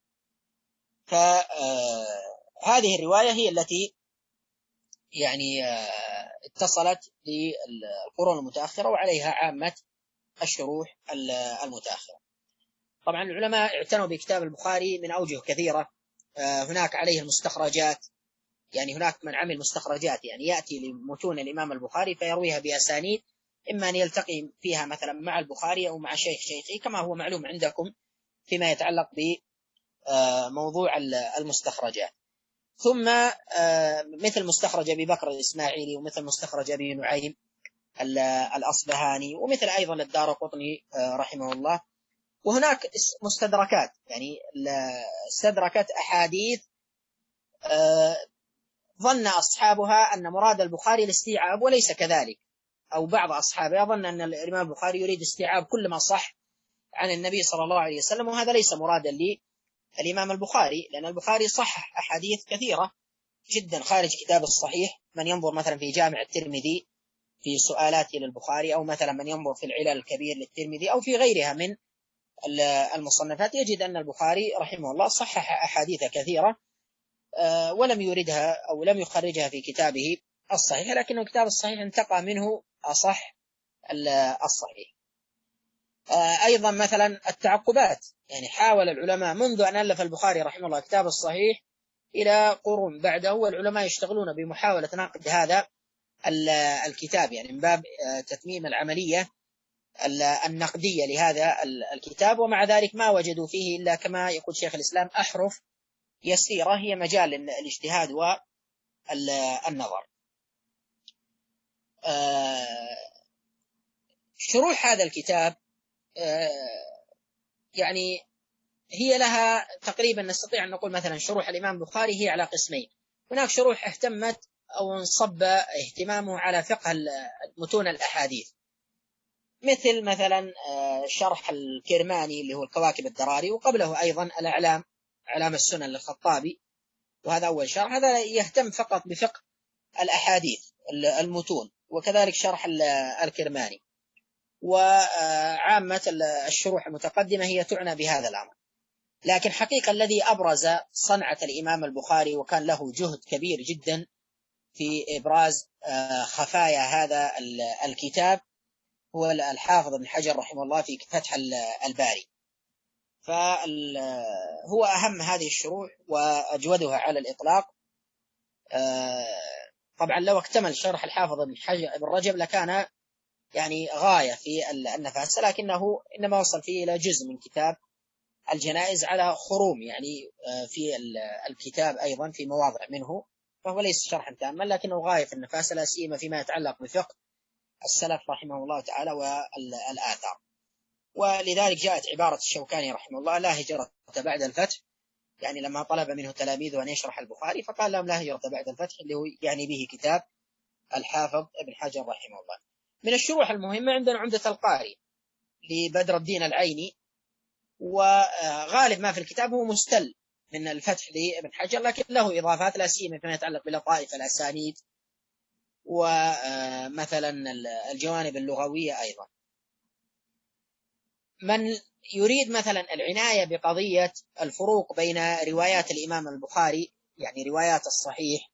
فهذه الرواية هي التي يعني اتصلت للقرون المتأخرة وعليها عامة الشروح المتأخرة. طبعا العلماء اعتنوا بكتاب البخاري من أوجه كثيرة. هناك عليه المستخرجات، يعني هناك من عمل مستخرجات، يعني يأتي لمتون الإمام البخاري فيرويها بأسانيد، إما أن يلتقي فيها مثلا مع البخاري أو مع شيخه كما هو معلوم عندكم فيما يتعلق بموضوع المستخرجات. ثم مثل مستخرج أبي بكر الإسماعيلي، ومثل مستخرج أبي نعيم الأصبهاني، ومثل أيضا الدارقطني رحمه الله. وهناك مستدركات، يعني استدركت أحاديث ظن أصحابها أن مراد البخاري الاستيعاب وليس كذلك، أو بعض أصحابه ظن أن الإمام البخاري يريد استيعاب كل ما صح عن النبي صلى الله عليه وسلم، وهذا ليس مرادا للإمام البخاري، لأن البخاري صحح أحاديث كثيرة جدا خارج كتاب الصحيح. من ينظر مثلا في جامع الترمذي في سؤالاته للبخاري، أو مثلا من ينظر في العلل الكبير للترمذي، أو في غيرها من المصنفات، يجد أن البخاري رحمه الله صحح أحاديث كثيرة ولم يردها أو لم يخرجها في كتابه الصحيح، لكنه كتاب الصحيح انتقى منه أصح الصحيح. أيضا مثلا التعقبات، يعني حاول العلماء منذ أن ألف البخاري رحمه الله كتاب الصحيح إلى قرون بعده، والعلماء يشتغلون بمحاولة نقد هذا الكتاب، يعني من باب تتميم العملية النقدية لهذا الكتاب. ومع ذلك ما وجدوا فيه إلا كما يقول شيخ الإسلام أحرف يسيرة هي مجال الاجتهاد والنظر. شروح هذا الكتاب يعني هي لها تقريبا نستطيع أن نقول مثلا شروح الإمام البخاري هي على قسمين. هناك شروح اهتمت أو انصب اهتمامه على فقه متون الأحاديث، مثلا شرح الكرماني اللي هو الكواكب الدراري، وقبله أيضا الأعلام أعلام السنن للخطابي، وهذا أول شرح. هذا يهتم فقط بفقه الأحاديث المتون، وكذلك شرح الكرماني. وعامة الشروح المتقدمة هي تعنى بهذا الأمر. لكن حقيقة الذي أبرز صنعة الإمام البخاري وكان له جهد كبير جدا في إبراز خفايا هذا الكتاب هو الحافظ ابن حجر رحمه الله في فتح الباري. فهو أهم هذه الشروح وأجودها على الإطلاق. طبعا لو اكتمل شرح الحافظ ابن رجب لكان يعني غاية في النفاسة، لكنه إنما وصل فيه إلى جزء من كتاب الجنائز على خروم يعني في الكتاب أيضا في مواضع منه، فهو ليس شرحا تاما لكنه غاية في النفاسة، لا سيما فيما يتعلق بفقه السلف رحمه الله تعالى والآثار. ولذلك جاءت عبارة الشوكاني رحمه الله لا هجرة بعد الفتح، يعني لما طلب منه تلاميذه أن يشرح البخاري فقال لهم لا هجرة بعد الفتح، اللي هو يعني به كتاب الحافظ ابن حجر رحمه الله. من الشروح المهمة عندنا عمدة القاري لبدر الدين العيني، وغالب ما في الكتاب هو مستل من الفتح لابن حجر، لكن له إضافات لا سيما فيما يتعلق بلطائف الأسانيد ومثلا الجوانب اللغوية. أيضا من يريد مثلا العناية بقضية الفروق بين روايات الإمام البخاري، يعني روايات الصحيح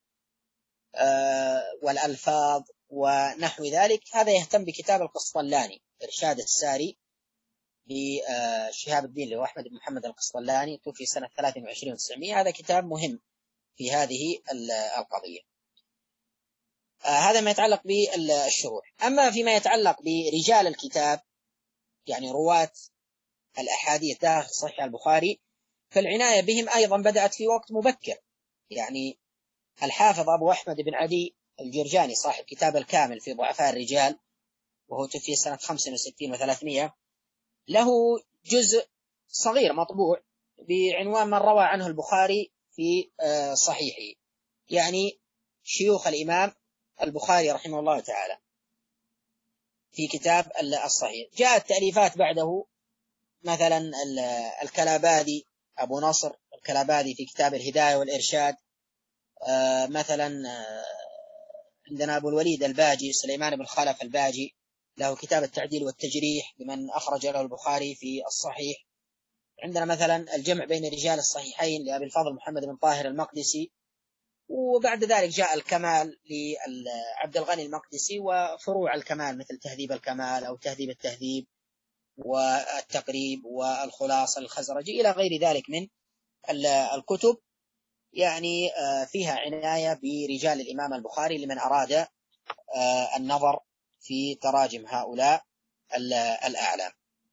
والألفاظ ونحو ذلك، هذا يهتم بكتاب القسطلاني إرشاد الساري لشهاب الدين اللي هو أحمد بن محمد القسطلاني، توفي سنة 23 و900. هذا كتاب مهم في هذه القضية. هذا ما يتعلق بالشروح. أما فيما يتعلق برجال الكتاب، يعني رواة الأحاديث داخل صحيح البخاري، فالعناية بهم أيضا بدأت في وقت مبكر. يعني الحافظ أبو أحمد بن عدي الجرجاني صاحب كتاب الكامل في ضعفاء الرجال، وهو توفي سنة 65 و300، له جزء صغير مطبوع بعنوان من روى عنه البخاري في صحيحه، يعني شيوخ الإمام البخاري رحمه الله تعالى في كتاب الصحيح. جاءت تأليفات بعده، مثلا الكلاباذي أبو نصر الكلاباذي في كتاب الهداية والإرشاد، مثلا عندنا أبو الوليد الباجي سليمان بن خلف الباجي له كتاب التعديل والتجريح لمن أخرج له البخاري في الصحيح. عندنا مثلا الجمع بين رجال الصحيحين لأبي الفضل محمد بن طاهر المقدسي، وبعد ذلك جاء الكمال لعبد الغني المقدسي، وفروع الكمال مثل تهذيب الكمال أو تهذيب التهذيب والتقريب والخلاصة الخزرجي إلى غير ذلك من الكتب، يعني فيها عناية برجال الإمام البخاري لمن أراد النظر في تراجم هؤلاء الأعلام.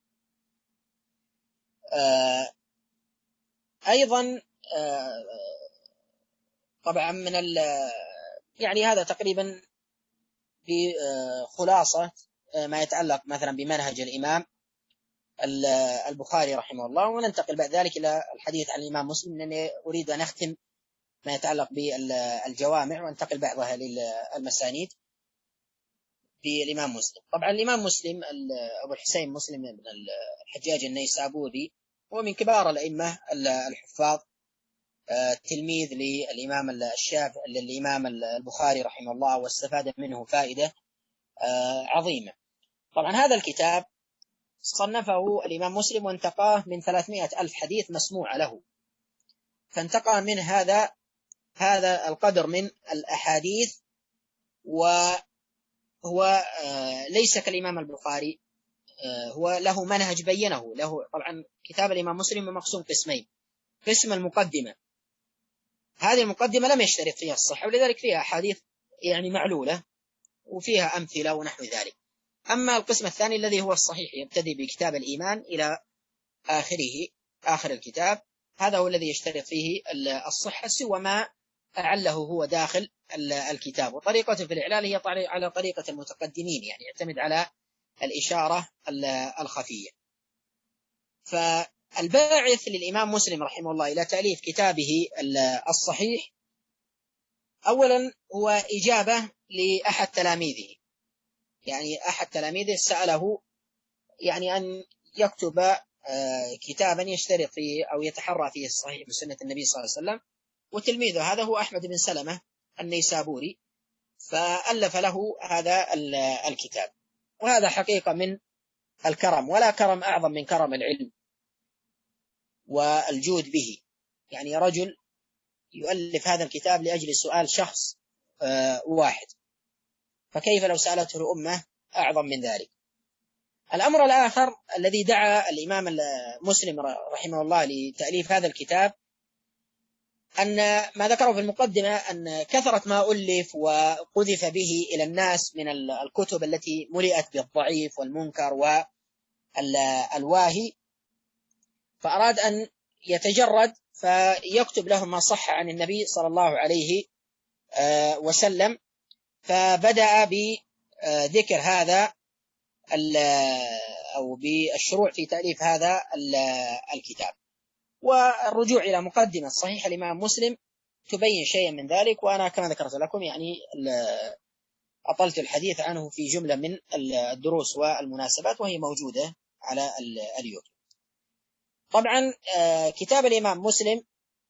أيضا طبعا من يعني هذا تقريبا بخلاصة ما يتعلق مثلا بمنهج الإمام البخاري رحمه الله، وننتقل بعد ذلك إلى الحديث عن الإمام مسلم، لأني أريد أن أختم ما يتعلق بالجوامع وانتقل بعضها للمسانيد بالإمام مسلم. طبعا الإمام مسلم أبو الحسين مسلم بن الحجاج النيسابوري هو من كبار الأئمة الحفاظ، تلميذ للإمام الشافعي للإمام البخاري رحمه الله، واستفاد منه فائدة عظيمة. طبعا هذا الكتاب صنفه الإمام مسلم وانتقاه من 300,000 حديث مسموع له، فانتقى من هذا القدر من الأحاديث، وهو ليس كالإمام البخاري، هو له منهج بينه له. طبعا كتاب الإمام مسلم مقسوم قسمين: قسم المقدمة، هذه المقدمة لم يشترط فيها الصحة، ولذلك فيها أحاديث يعني معلولة وفيها أمثلة ونحو ذلك. أما القسم الثاني الذي هو الصحيح يبتدي بكتاب الإيمان إلى آخر الكتاب، هذا هو الذي يشترط فيه الصحة سوى ما أعله هو داخل الكتاب. وطريقته في الإعلال هي على طريقة المتقدمين، يعني يعتمد على الإشارة الخفية. فالباعث للإمام مسلم رحمه الله إلى تأليف كتابه الصحيح أولا هو إجابة لأحد تلاميذه، يعني أحد تلاميذه سأله يعني أن يكتب كتابا يشترط فيه أو يتحرى فيه الصحيح بسنة النبي صلى الله عليه وسلم، وتلميذه هذا هو أحمد بن سلمة النيسابوري، فألف له هذا الكتاب. وهذا حقيقة من الكرم، ولا كرم أعظم من كرم العلم والجود به. يعني رجل يؤلف هذا الكتاب لأجل سؤال شخص واحد، فكيف لو سألته الأمة أعظم من ذلك. الأمر الآخر الذي دعا الإمام مسلم رحمه الله لتأليف هذا الكتاب أن ما ذكره في المقدمة أن كثرة ما ألف وقذف به إلى الناس من الكتب التي ملئت بالضعيف والمنكر والواهي، فأراد أن يتجرد فيكتب لهم ما صح عن النبي صلى الله عليه وسلم، فبدأ بذكر هذا أو بالشروع في تأليف هذا الكتاب. والرجوع إلى مقدمة صحيح الإمام مسلم تبين شيئا من ذلك، وأنا كما ذكرت لكم يعني أطلت الحديث عنه في جملة من الدروس والمناسبات، وهي موجودة على اليوتيوب. طبعا كتاب الإمام مسلم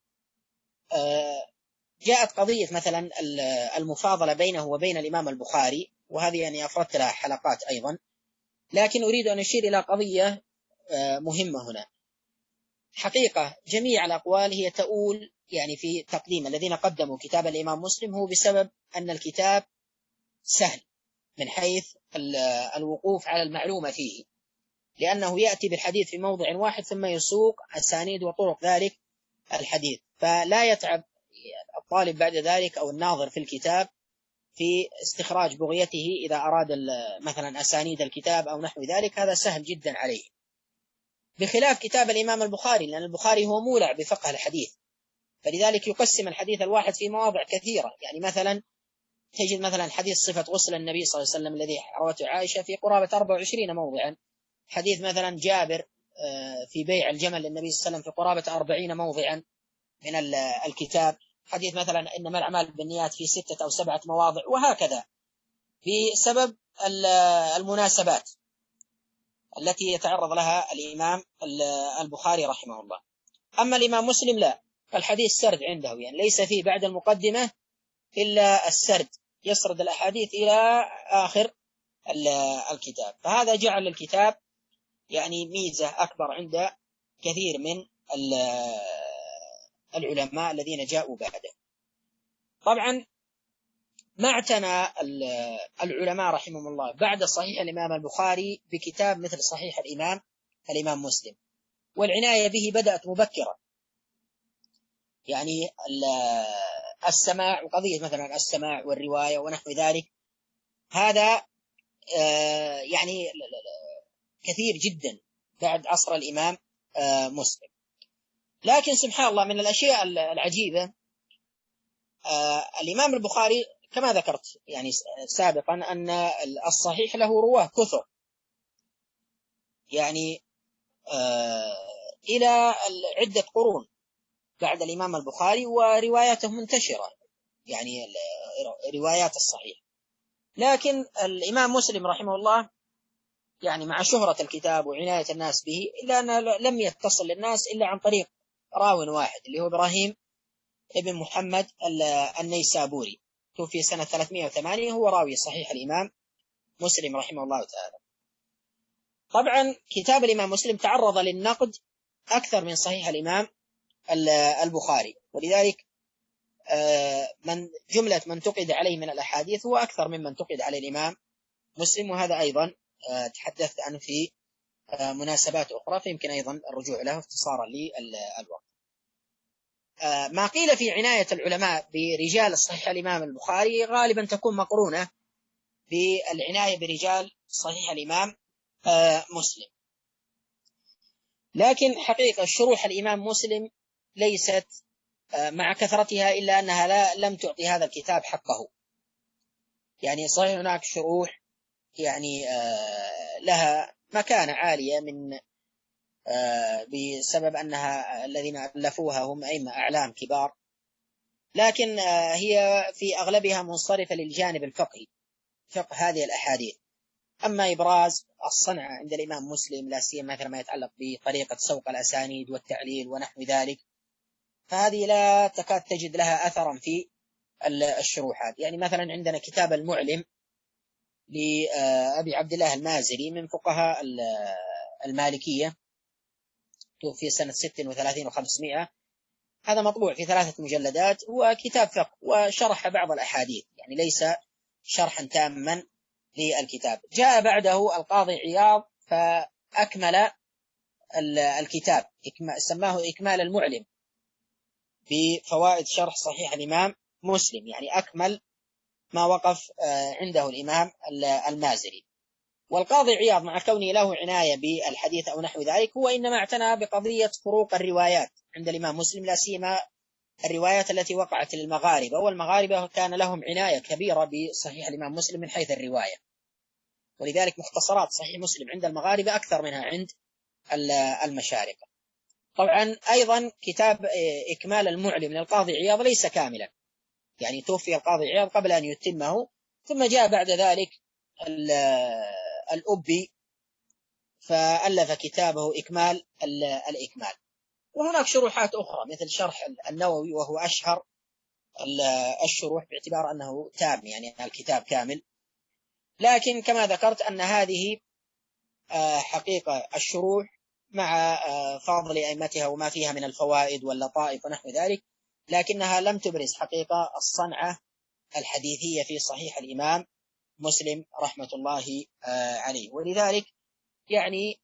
جاءت قضية مثلا المفاضلة بينه وبين الإمام البخاري، وهذه يعني أفردت لها حلقات أيضا، لكن أريد أن أشير إلى قضية مهمة هنا. حقيقة جميع الأقوال هي تؤول يعني في تقديم الذين قدموا كتاب الإمام مسلم هو بسبب أن الكتاب سهل من حيث الوقوف على المعلومة فيه، لأنه يأتي بالحديث في موضع واحد ثم يسوق أسانيد وطرق ذلك الحديث، فلا يتعب الطالب بعد ذلك أو الناظر في الكتاب في استخراج بغيته إذا أراد مثلا أسانيد الكتاب أو نحو ذلك، هذا سهل جدا عليه، بخلاف كتاب الإمام البخاري، لأن البخاري هو مولع بفقه الحديث، فلذلك يقسم الحديث الواحد في مواضع كثيرة. يعني مثلا تجد مثلا حديث صفة غسل النبي صلى الله عليه وسلم الذي روته عائشة في قرابة 24 موضعا، حديث مثلا جابر في بيع الجمل للنبي صلى الله عليه وسلم في قرابة 40 موضعا من الكتاب، حديث مثلا إنما الأعمال بالنيات في 6 أو 7 مواضع، وهكذا بسبب المناسبات التي يتعرض لها الإمام البخاري رحمه الله. أما الإمام مسلم لا، الحديث سرد عنده، يعني ليس فيه بعد المقدمة إلا السرد، يسرد الأحاديث إلى آخر الكتاب، فهذا جعل الكتاب يعني ميزة أكبر عند كثير من العلماء الذين جاءوا بعده. طبعا ما اعتنى العلماء رحمهم الله بعد صحيح الإمام البخاري بكتاب مثل صحيح الإمام مسلم، والعناية به بدأت مبكرا، يعني السماع وقضية مثلا السماع والرواية ونحو ذلك، هذا يعني كثير جدا بعد عصر الإمام مسلم. لكن سبحان الله من الأشياء العجيبة، الإمام البخاري كما ذكرت يعني سابقا أن الصحيح له رواه كثر، يعني إلى عدة قرون بعد الإمام البخاري، ورواياته منتشرة يعني روايات الصحيح. لكن الإمام مسلم رحمه الله يعني مع شهرة الكتاب وعناية الناس به، إلا أنه لم يتصل للناس إلا عن طريق راو واحد اللي هو إبراهيم ابن محمد النيسابوري، توفي سنة 308، هو راوي صحيح الإمام مسلم رحمه الله تعالى. طبعا كتاب الإمام مسلم تعرض للنقد أكثر من صحيح الإمام البخاري، ولذلك جملة من انتقد عليه من الأحاديث هو أكثر ممن انتقد على الإمام مسلم، وهذا أيضا تحدثت عنه في مناسبات أخرى، فيمكن أيضا الرجوع له اختصارا للوقت. ما قيل في عناية العلماء برجال صحيح الإمام البخاري غالبا تكون مقرونة بالعناية برجال صحيح الإمام مسلم، لكن حقيقة شروح الإمام مسلم ليست مع كثرتها إلا أنها لم تعطي هذا الكتاب حقه. يعني صحيح هناك شروح يعني لها مكانة عالية من بسبب أنها الذين ألفوها هم أئمة أعلام كبار، لكن هي في أغلبها منصرفة للجانب الفقهي، فقه هذه الأحاديث. أما إبراز الصنعة عند الإمام مسلم لا سيما مثل ما يتعلق بطريقة سوق الأسانيد والتعليل ونحو ذلك، فهذه لا تكاد تجد لها أثرا في الشروحات. يعني مثلا عندنا كتاب المعلم لأبي عبد الله المازري من فقهاء المالكية، توفي سنة 36 و500، هذا مطبوع في 3 مجلدات، هو كتاب فقه وشرح بعض الأحاديث، يعني ليس شرحا تاما للكتاب. جاء بعده القاضي عياض فأكمل الكتاب، سماه إكمال المعلم بفوائد شرح صحيح الإمام مسلم، يعني أكمل ما وقف عنده الإمام المازري. والقاضي عياض مع كونه له عناية بالحديث أو نحو ذلك، هو إنما اعتنى بقضية فروق الروايات عند الإمام مسلم، لا سيما الروايات التي وقعت للمغاربة، والمغاربة كان لهم عناية كبيرة بصحيح الإمام مسلم من حيث الرواية، ولذلك مختصرات صحيح مسلم عند المغاربة أكثر منها عند المشارقة. طبعا أيضا كتاب إكمال المعلم للقاضي عياض ليس كاملا، يعني توفي القاضي عياض قبل أن يتمه، ثم جاء بعد ذلك الأبي فألف كتابه إكمال الإكمال. وهناك شروحات أخرى مثل شرح النووي وهو أشهر الشروح باعتبار أنه تام، يعني الكتاب كامل. لكن كما ذكرت أن هذه حقيقة الشروح مع فضل أئمتها وما فيها من الفوائد واللطائف ونحو ذلك، لكنها لم تبرز حقيقة الصنعة الحديثية في صحيح الإمام مسلم رحمة الله عليه. ولذلك يعني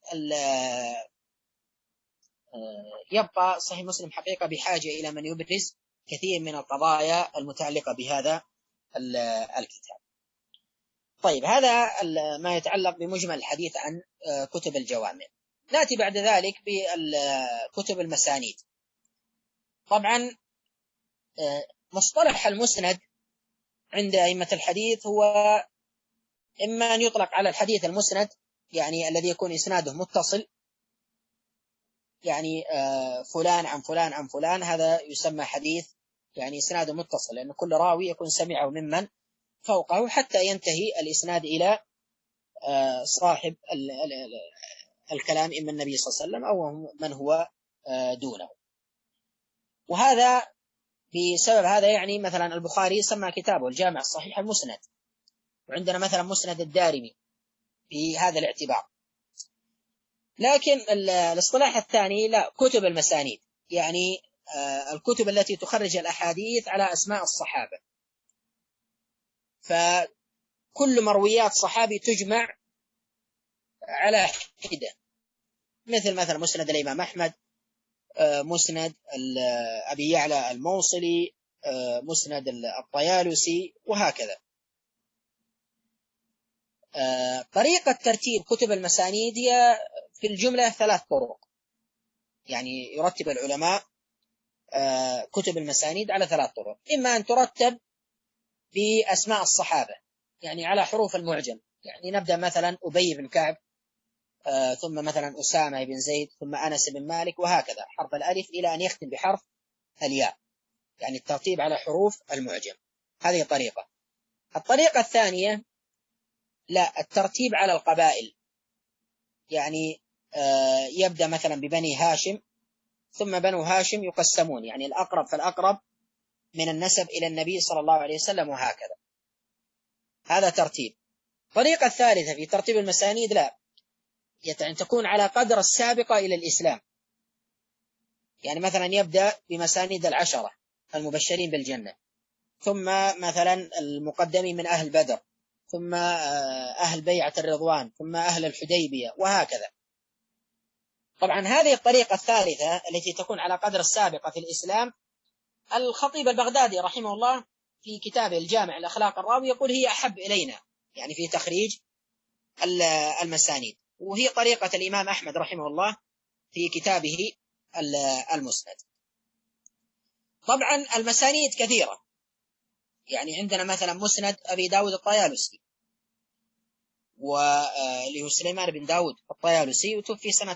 يبقى صحيح مسلم حقيقة بحاجة إلى من يبرز كثير من القضايا المتعلقة بهذا الكتاب. طيب، هذا ما يتعلق بمجمل الحديث عن كتب الجوامع. نأتي بعد ذلك بكتب المسانيد. طبعا مصطلح المسند عند أئمة الحديث هو إما أن يطلق على الحديث المسند، يعني الذي يكون إسناده متصل، يعني فلان عن فلان عن فلان، هذا يسمى حديث يعني إسناده متصل، لأن كل راوي يكون سمعه ممن فوقه حتى ينتهي الإسناد إلى صاحب الكلام، إما النبي صلى الله عليه وسلم أو من هو دونه. وهذا بسبب هذا يعني مثلا البخاري سمى كتابه الجامع الصحيح المسند، وعندنا مثلا مسند الدارمي في هذا الاعتبار. لكن الاصطلاح الثاني لا، كتب المسانيد، يعني الكتب التي تخرج الأحاديث على أسماء الصحابة، فكل مرويات صحابي تجمع على حدة، مثل مسند الإمام أحمد، مسند أبي يعلى الموصلي، مسند الطيالسي، وهكذا. طريقة ترتيب كتب المسانيد هي في الجملة 3 طرق، يعني يرتب العلماء كتب المسانيد على 3 طرق. إما أن ترتب بأسماء الصحابة، يعني على حروف المعجم، يعني نبدأ مثلا أبي بن كعب، ثم مثلا أسامة بن زيد، ثم أنس بن مالك، وهكذا حرف الألف إلى أن يختم بحرف الياء، يعني الترتيب على حروف المعجم. هذه طريقة. الطريقة الثانية لا، الترتيب على القبائل، يعني يبدأ مثلا ببني هاشم، ثم بنو هاشم يقسمون، يعني الأقرب فالأقرب من النسب إلى النبي صلى الله عليه وسلم، وهكذا. هذا ترتيب. الطريقة الثالثة في ترتيب المسانيد لا، يعني تكون على قدر السابقة إلى الإسلام، يعني مثلا يبدأ بمسانيد 10 المبشرين بالجنة، ثم مثلا المقدمين من أهل بدر، ثم أهل بيعة الرضوان، ثم أهل الحديبية، وهكذا. طبعا هذه الطريقة الثالثة التي تكون على قدر السابقة في الإسلام، الخطيب البغدادي رحمه الله في كتابه الجامع الأخلاق الراوي يقول هي أحب إلينا، يعني في تخريج المسانيد، وهي طريقة الإمام أحمد رحمه الله في كتابه المسند. طبعا المسانيد كثيرة، يعني عندنا مثلا مسند أبي داود الطيالسي، وله سليمان بن داود الطيالسي، وتوفي سنة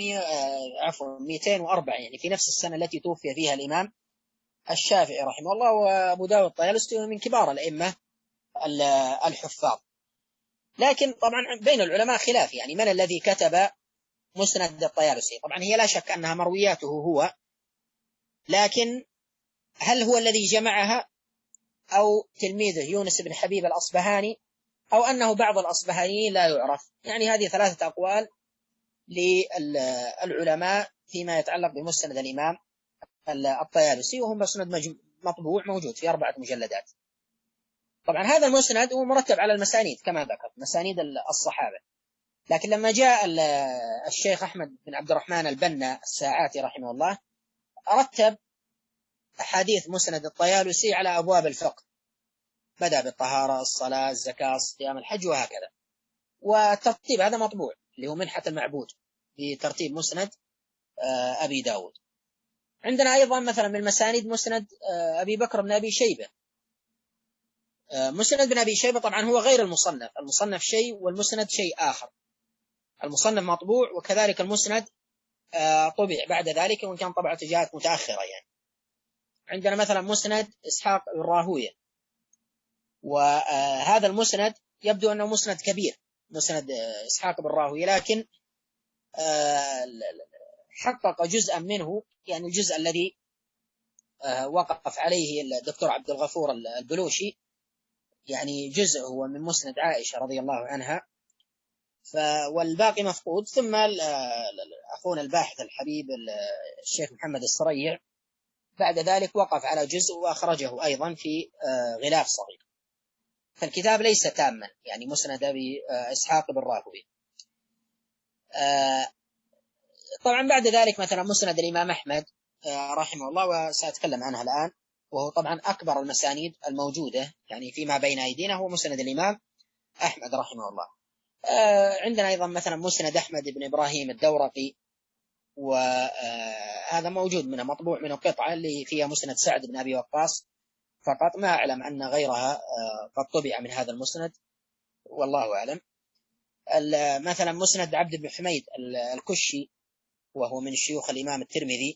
204، يعني في نفس السنة التي توفي فيها الإمام الشافعي رحمه الله. وأبو داود الطيالسي من كبار الأئمة الحفاظ. لكن طبعا بين العلماء خلاف، يعني من الذي كتب مسند الطيالسي؟ طبعا هي لا شك أنها مروياته هو، لكن هل هو الذي جمعها أو تلميذه يونس بن حبيب الأصبهاني، أو أنه بعض الأصبهانيين لا يعرف؟ يعني هذه 3 أقوال للعلماء فيما يتعلق بمسند الإمام الطيالسي، وهو مسند مطبوع موجود في 4 مجلدات. طبعا هذا المسند هو مرتب على المسانيد كما ذكرت، مسانيد الصحابة. لكن لما جاء الشيخ أحمد بن عبد الرحمن البنا الساعاتي رحمه الله، رتب أحاديث مسند الطيالسي على أبواب الفقه، بدأ بالطهارة، الصلاة، الزكاة، صيام، الحج، وهكذا. والترتيب هذا مطبوع، اللي هو منحة المعبود بترتيب مسند أبي داود. عندنا أيضا مثلا من المسانيد مسند أبي بكر بن أبي شيبة. مسند بن أبي شيبة طبعا هو غير المصنف، المصنف شيء والمسند شيء آخر. المصنف مطبوع، وكذلك المسند طبع بعد ذلك، وإن كان طبعته جاءت متأخرة يعني. عندنا مثلا مسند إسحاق بن راهوية، وهذا المسند يبدو أنه مسند كبير، مسند إسحاق بن راهويه، لكن حقق جزءا منه، يعني الجزء الذي وقف عليه الدكتور عبد الغفور البلوشي، يعني جزء هو من مسند عائشة رضي الله عنها، والباقي مفقود. ثم أخونا الباحث الحبيب الشيخ محمد الصريع بعد ذلك وقف على جزء وأخرجه أيضا في غلاف صغير. فالكتاب ليس تاما، يعني مسند أبي إسحاق بن راهويه. طبعا بعد ذلك مثلا مسند الإمام أحمد رحمه الله، وسأتكلم عنها الآن، وهو طبعا أكبر المسانيد الموجودة يعني فيما بين أيدينا، هو مسند الإمام أحمد رحمه الله. عندنا أيضا مثلا مسند أحمد بن إبراهيم الدورقي، وهذا موجود منه، مطبوع منه قطعة اللي فيها مسند سعد بن أبي وقاص فقط، ما أعلم أن غيرها قد طبع من هذا المسند، والله أعلم. مثلا مسند عبد بن حميد الكشي، وهو من شيوخ الإمام الترمذي،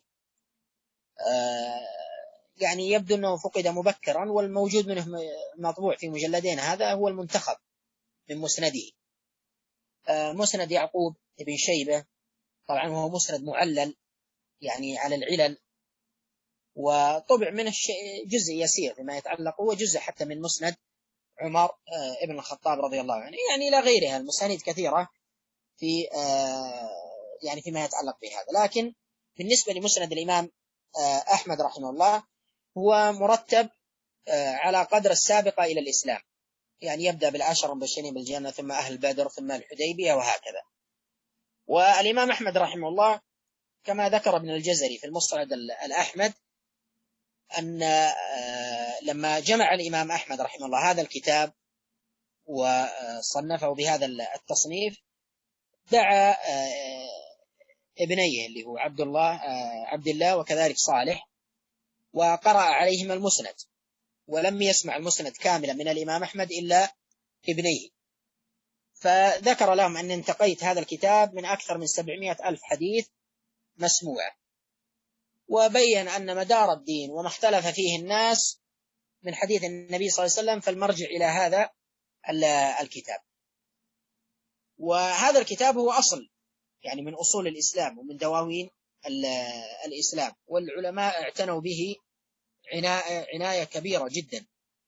يعني يبدو أنه فقد مبكرا، والموجود منه مطبوع في مجلدين، هذا هو المنتخب من مسنده. مسند يعقوب بن شيبة، طبعا هو مسند معلل يعني على العلل، وطبع منه جزء يسير فيما يتعلق، هو جزء حتى من مسند عمر ابن الخطاب رضي الله عنه، يعني إلى غيرها المسانيد كثيرة في يعني فيما يتعلق بهذا. لكن بالنسبة لمسند الإمام أحمد رحمه الله، هو مرتب على قدر السابقة إلى الإسلام، يعني يبدأ بالعشر المبشرين بالجنة، ثم أهل بدر، ثم الحديبية، وهكذا. والإمام أحمد رحمه الله كما ذكر ابن الجزري في المصعد الأحمد، أن لما جمع الإمام أحمد رحمه الله هذا الكتاب وصنفه بهذا التصنيف، دعا ابنيه اللي هو عبد الله وكذلك صالح، وقرأ عليهم المسند، ولم يسمع المسند كاملا من الإمام أحمد إلا ابنيه. فذكر لهم أن انتقيت هذا الكتاب من أكثر من 700 ألف حديث مسموع، وبين أن مدار الدين وما اختلف فيه الناس من حديث النبي صلى الله عليه وسلم فالمرجع إلى هذا الكتاب. وهذا الكتاب هو أصل يعني من أصول الإسلام ومن دواوين الإسلام، والعلماء اعتنوا به عناية كبيرة جدا،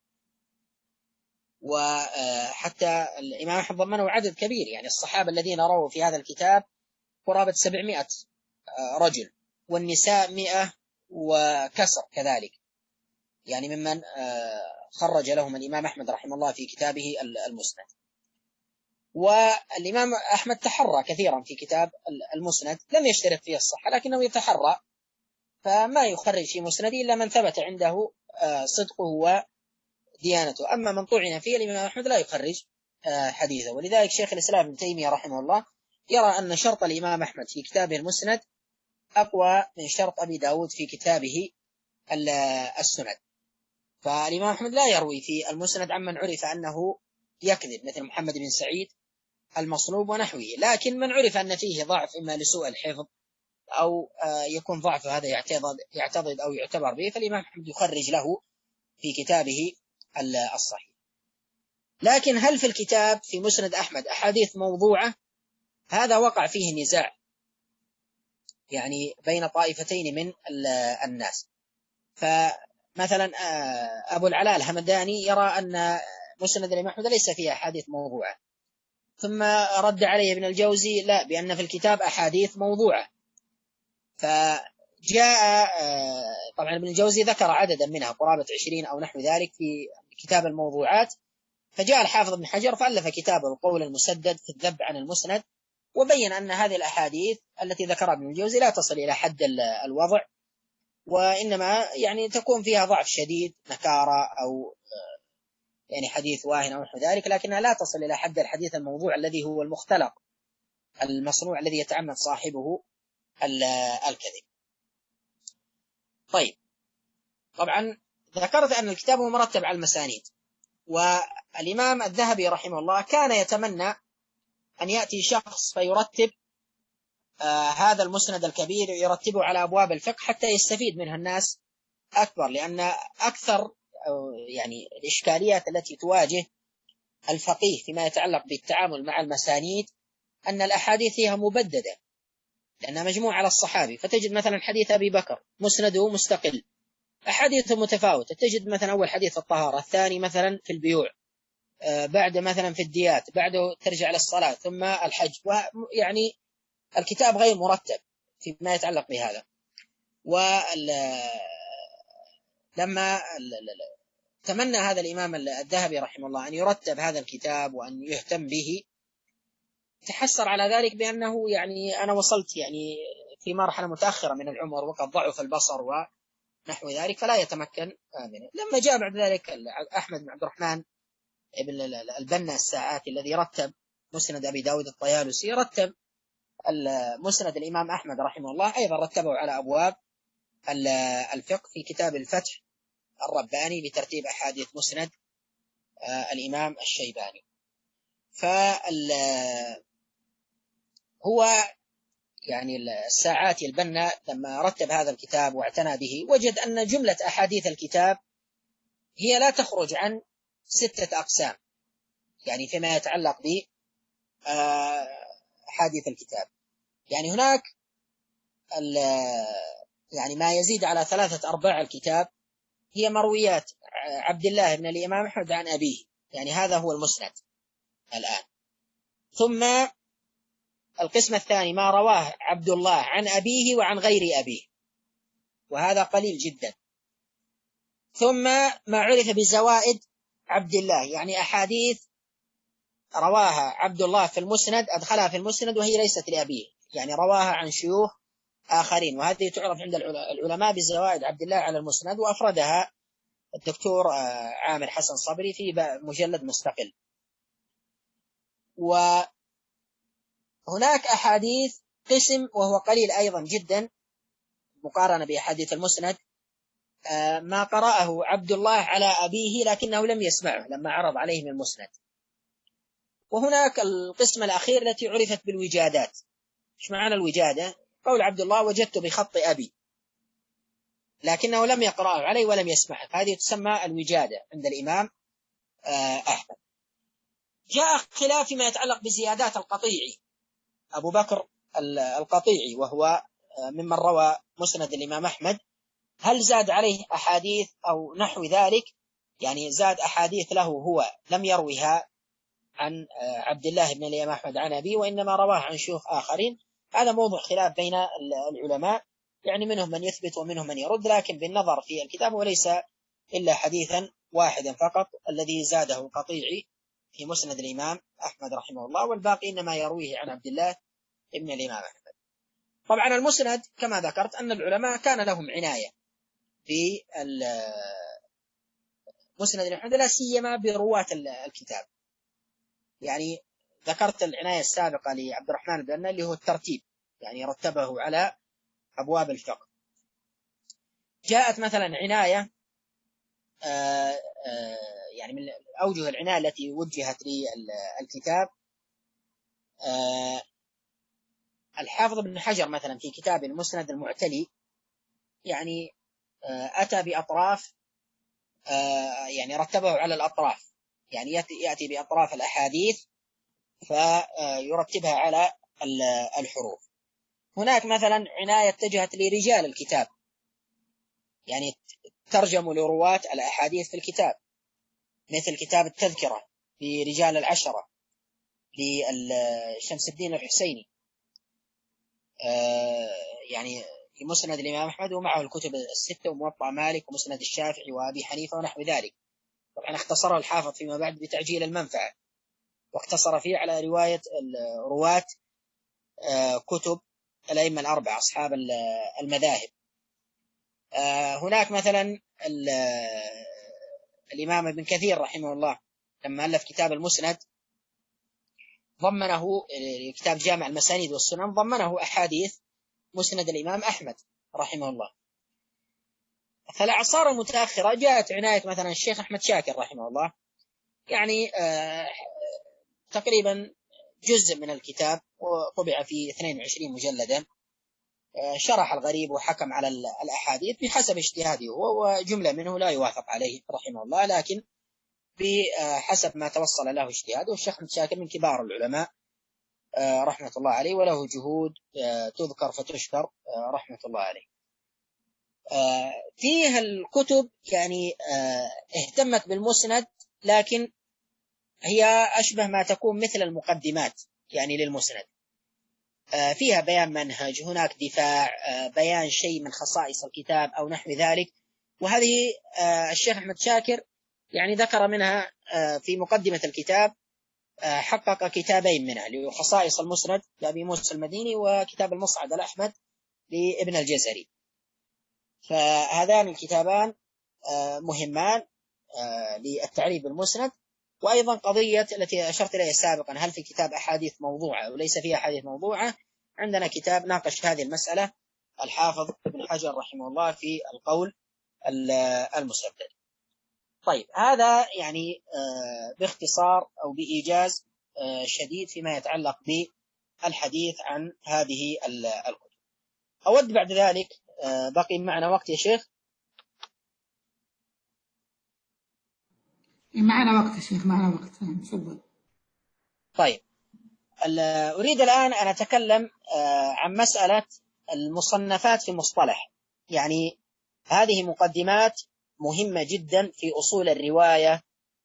وحتى الإمام أحمد ضمنه عدد كبير، يعني الصحابة الذين رووا في هذا الكتاب قرابة 700 رجل، والنساء 100 وكسر كذلك، يعني ممن خرج لهم الإمام أحمد رحمه الله في كتابه المسند. والإمام أحمد تحرى كثيرا في كتاب المسند، لم يشترط فيه الصحة لكنه يتحرى، فما يخرج في مسنده إلا من ثبت عنده صدقه وديانته، أما من طعن فيه الإمام أحمد لا يخرج حديثه. ولذلك شيخ الإسلام ابن تيمية رحمه الله يرى أن شرط الإمام أحمد في كتابه المسند أقوى من شرط أبي داود في كتابه السند. فالإمام أحمد لا يروي في المسند عمن عرف أنه يكذب، مثل محمد بن سعيد المصلوب ونحوه، لكن من عرف أن فيه ضعف إما لسوء الحفظ أو يكون ضعف هذا يعتضد أو يعتبر به، فالإمام أحمد يخرج له في كتابه الصحيح. لكن هل في الكتاب في مسند أحمد أحاديث موضوعة؟ هذا وقع فيه نزاع يعني بين طائفتين من الناس. فمثلا أبو العلاء الهمداني يرى أن مسند الإمام أحمد ليس فيه أحاديث موضوعة، ثم رد عليه ابن الجوزي لا، بأن في الكتاب أحاديث موضوعة. فجاء طبعا ابن الجوزي ذكر عددا منها قرابة 20 أو نحو ذلك في كتاب الموضوعات، فجاء الحافظ ابن حجر فألف كتابه القول المسدد في الذب عن المسند، وبين أن هذه الأحاديث التي ذكرها ابن الجوزي لا تصل إلى حد الوضع، وإنما يعني تكون فيها ضعف شديد، نكارة أو يعني حديث واهن أو نحو ذلك، لكنها لا تصل إلى حد الحديث الموضوع الذي هو المختلق المصنوع الذي يتعمد صاحبه الكذب. طيب، طبعا ذكرت أن الكتاب هو مرتب على المسانيد، والإمام الذهبي رحمه الله كان يتمنى أن يأتي شخص فيرتب هذا المسند الكبير، يرتبه على أبواب الفقه حتى يستفيد منها الناس أكبر، لأن أكثر أو يعني الإشكاليات التي تواجه الفقيه فيما يتعلق بالتعامل مع المسانيد أن الأحاديث فيها مبددة لأنها مجموعة على الصحابي، فتجد مثلا حديث أبي بكر مسنده مستقل، أحاديث متفاوتة، تجد مثلا أول حديث الطهارة، الثاني مثلا في البيوع، بعد مثلا في الديات، بعده ترجع للصلاة، ثم الحج، يعني الكتاب غير مرتب فيما يتعلق بهذا. ولما تمنى هذا الإمام الذهبي رحمه الله أن يرتب هذا الكتاب وأن يهتم به، تحسر على ذلك بأنه يعني أنا وصلت يعني في مرحلة متأخرة من العمر وقد ضعف البصر ونحو ذلك فلا يتمكن منه. لما جاء بعد ذلك أحمد بن عبد الرحمن ابن البنا الساعاتي الذي رتب مسند أبي داود الطيالسي، رتب مسند الإمام أحمد رحمه الله، أيضا رتبه على أبواب الفقه في كتاب الفتح الرباني لترتيب أحاديث مسند الإمام الشيباني. هو يعني الساعاتي البنا لما رتب هذا الكتاب واعتنى به وجد أن جملة أحاديث الكتاب هي لا تخرج عن 6 أقسام، يعني فيما يتعلق بأحاديث الكتاب. يعني هناك يعني ما يزيد على 3/4 الكتاب هي مرويات عبد الله بن الإمام أحمد عن أبيه، يعني هذا هو المسند الآن. ثم القسم الثاني ما رواه عبد الله عن أبيه وعن غير أبيه، وهذا قليل جدا. ثم ما عرف بزوائد عبد الله، يعني أحاديث رواها عبد الله في المسند أدخلها في المسند وهي ليست لأبيه، يعني رواها عن شيوخ آخرين، وهذه تعرف عند العلماء بزوائد عبد الله على المسند، وأفردها الدكتور عامر حسن صبري في مجلد مستقل. وهناك أحاديث قسم وهو قليل أيضا جدا مقارنة بأحاديث المسند، ما قرأه عبد الله على أبيه لكنه لم يسمعه لما عرض عليه من المسند. وهناك القسم الأخير التي عرفت بالوجادات. إيش معنى الوجادة؟ قول عبد الله وجدت بخط أبي لكنه لم يقرأه عليه ولم يسمعه، هذه تسمى الوجادة عند الإمام أحمد. جاء خلاف فيما يتعلق بزيادات القطيعي، أبو بكر القطيعي وهو ممن روى مسند الإمام أحمد، هل زاد عليه أحاديث أو نحو ذلك، يعني زاد أحاديث له هو لم يرويها عن عبد الله بن الإمام أحمد عن أبيه وإنما رواه عن شيوخ آخرين. هذا موضوع خلاف بين العلماء، يعني منهم من يثبت ومنهم من يرد، لكن بالنظر في الكتاب وليس إلا حديثا واحدا فقط الذي زاده القطيعي في مسند الإمام أحمد رحمه الله، والباقي إنما يرويه عن عبد الله بن الإمام أحمد. طبعا المسند كما ذكرت أن العلماء كان لهم عناية في مسند الإمام أحمد لا سيما برواة الكتاب، يعني ذكرت العناية السابقة لعبد الرحمن البنا اللي هو الترتيب، يعني رتبه على أبواب الفقه. جاءت مثلا عناية يعني من أوجه العناية التي وجهت للكتاب، الحافظ ابن حجر مثلا في كتاب المسند المعتلي يعني أتى بأطراف، يعني رتبه على الأطراف، يعني يأتي بأطراف الأحاديث فيرتبها على الحروف. هناك مثلا عناية اتجهت لرجال الكتاب، يعني ترجموا لرواة الأحاديث في الكتاب، مثل كتاب التذكرة لرجال العشرة لشمس الدين الحسيني، يعني في مسند الإمام أحمد ومعه الكتب 6 وموطأ مالك ومسند الشافعي وأبي حنيفة ونحو ذلك. طبعا اختصره الحافظ فيما بعد بتعجيل المنفعة، واقتصر فيه على رواية رواة كتب الأئمة الأربعة أصحاب المذاهب. هناك مثلا الإمام ابن كثير رحمه الله لما ألف كتاب المسند ضمنه كتاب جامع المسانيد والسنن، ضمنه أحاديث مسند الإمام أحمد رحمه الله. فالأعصار المتأخرة جاءت عناية مثلا الشيخ أحمد شاكر رحمه الله، يعني تقريبا جزء من الكتاب وطبع في 22 مجلدا شرح الغريب وحكم على الأحاديث بحسب اجتهاده هو، وجملة منه لا يوافق عليه رحمه الله، لكن بحسب ما توصل له اجتهاده. والشيخ أحمد شاكر من كبار العلماء رحمة الله عليه، وله جهود تذكر فتشكر رحمة الله عليه. فيه الكتب يعني اهتمت بالمسند، لكن هي أشبه ما تكون مثل المقدمات يعني للمسند، فيها بيان منهج، هناك دفاع، بيان شيء من خصائص الكتاب أو نحو ذلك. وهذه الشيخ أحمد شاكر يعني ذكر منها في مقدمة الكتاب، حقق كتابين منها، اللي هو خصائص المسند لأبي موسى المديني، وكتاب المصعد الأحمد لابن الجزري. فهذان الكتابان مهمان للتعريف بالمسند. وأيضا قضية التي أشرت إليها سابقا، هل في كتاب أحاديث موضوعة وليس فيها أحاديث موضوعة؟ عندنا كتاب ناقش هذه المسألة الحافظ ابن حجر رحمه الله في القول المسدد. طيب، هذا يعني باختصار أو بإيجاز شديد فيما يتعلق بالحديث عن هذه الكتب. أود بعد ذلك، بقي معنا وقت يا شيخ؟ معنا وقت يا شيخ، معنا وقت، تفضل. طيب، أريد الآن أن أتكلم عن مسألة المصنفات في المصطلح. يعني هذه مقدمات مهمة جدا في أصول الرواية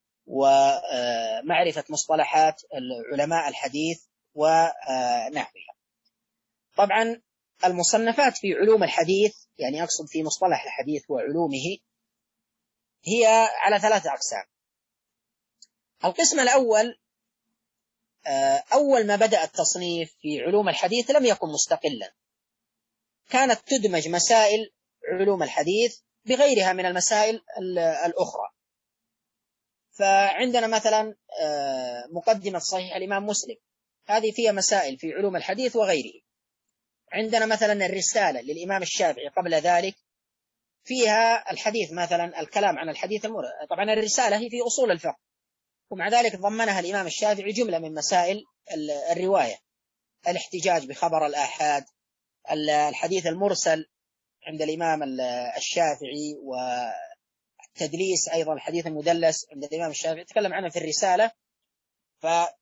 ومعرفة مصطلحات علماء الحديث ونحوها. طبعا المصنفات في علوم الحديث، يعني أقصد في مصطلح الحديث وعلومه، هي على 3 أقسام. القسم الأول، أول ما بدأ التصنيف في علوم الحديث لم يكن مستقلا، كانت تدمج مسائل علوم الحديث بغيرها من المسائل الأخرى. فعندنا مثلا مقدمة صحيح الإمام مسلم، هذه فيها مسائل في علوم الحديث وغيره. عندنا مثلا الرسالة للإمام الشافعي قبل ذلك، فيها الحديث مثلا الكلام عن الحديث طبعا الرسالة هي في أصول الفقه، ومع ذلك ضمنها الإمام الشافعي جملة من مسائل الرواية، الاحتجاج بخبر الآحاد، الحديث المرسل عند الإمام الشافعي، والتدليس أيضا الحديث المدلس عند الإمام الشافعي تكلم عنه في الرسالة. فهذا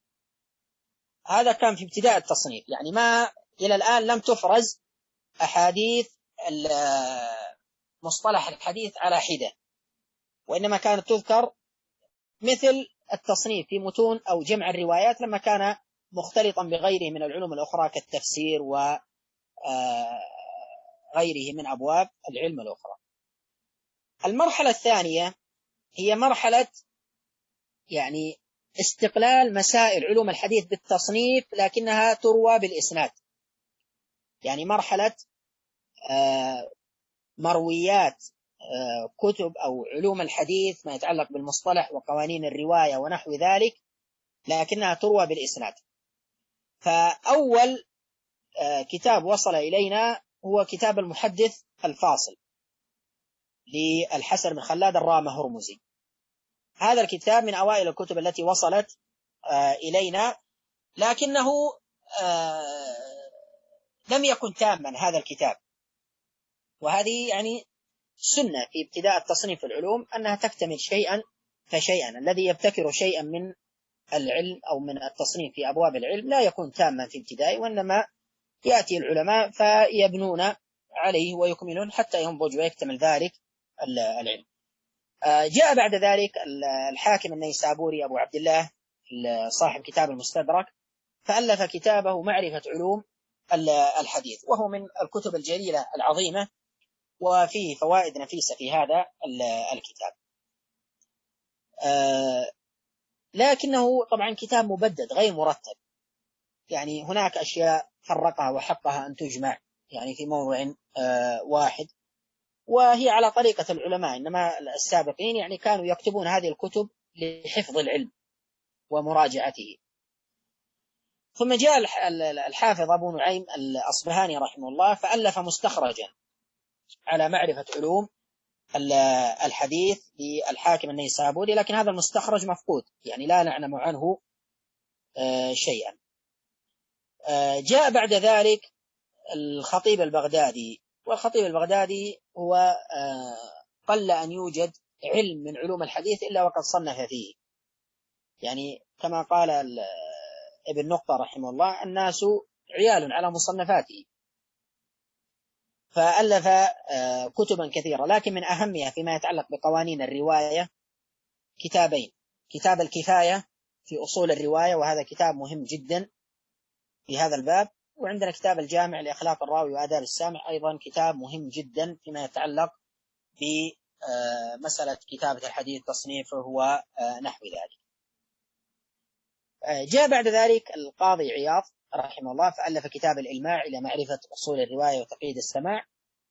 كان في ابتداء التصنيف، يعني ما إلى الآن لم تفرز أحاديث مصطلح الحديث على حدة، وإنما كانت تذكر مثل التصنيف في متون أو جمع الروايات لما كان مختلطا بغيره من العلوم الأخرى كالتفسير وغيره من أبواب العلم الأخرى. المرحلة الثانية هي مرحلة يعني استقلال مسائل علوم الحديث بالتصنيف، لكنها تروى بالإسناد، يعني مرحلة مرويات كتب أو علوم الحديث ما يتعلق بالمصطلح وقوانين الرواية ونحو ذلك، لكنها تروى بالإسناد. فأول كتاب وصل إلينا هو كتاب المحدث الفاصل للحسن بن خلاد الرامة هرمزي. هذا الكتاب من أوائل الكتب التي وصلت إلينا، لكنه لم يكن تاما هذا الكتاب. وهذه يعني سنة في ابتداء التصنيف في العلوم، أنها تكتمل شيئا فشيئا. الذي يبتكر شيئا من العلم أو من التصنيف في أبواب العلم لا يكون تاما في ابتدائه، وإنما يأتي العلماء فيبنون عليه ويكملون حتى ينضج ويكتمل ذلك العلم. جاء بعد ذلك الحاكم النيسابوري أبو عبد الله صاحب كتاب المستدرك، فألف كتابه معرفة علوم الحديث، وهو من الكتب الجليلة العظيمة، وفيه فوائد نفيسة في هذا الكتاب. لكنه طبعا كتاب مبدد غير مرتب، يعني هناك أشياء فرقها وحقها أن تجمع يعني في موضع واحد، وهي على طريقة العلماء، إنما السابقين يعني كانوا يكتبون هذه الكتب لحفظ العلم ومراجعته. ثم جاء الحافظ أبو نعيم الأصبهاني رحمه الله فألف مستخرجا على معرفة علوم الحديث للحاكم النيسابوري، لكن هذا المستخرج مفقود، يعني لا نعلم عنه شيئا. جاء بعد ذلك الخطيب البغدادي. والخطيب البغدادي هو قل أن يوجد علم من علوم الحديث إلا وقد صنف فيه، يعني كما قال ابن نقطة رحمه الله: الناس عيال على مصنفاته. فألف كتبا كثيرة، لكن من أهمها فيما يتعلق بقوانين الرواية كتابين: كتاب الكفاية في أصول الرواية، وهذا كتاب مهم جدا في هذا الباب، وعندنا كتاب الجامع لأخلاق الراوي وآداب السامع، أيضا كتاب مهم جدا فيما يتعلق بمسألة كتابة الحديث تصنيفه ونحو ذلك. جاء بعد ذلك القاضي عياض رحمه الله فألف كتاب الإلماع إلى معرفة أصول الرواية وتقييد السماع،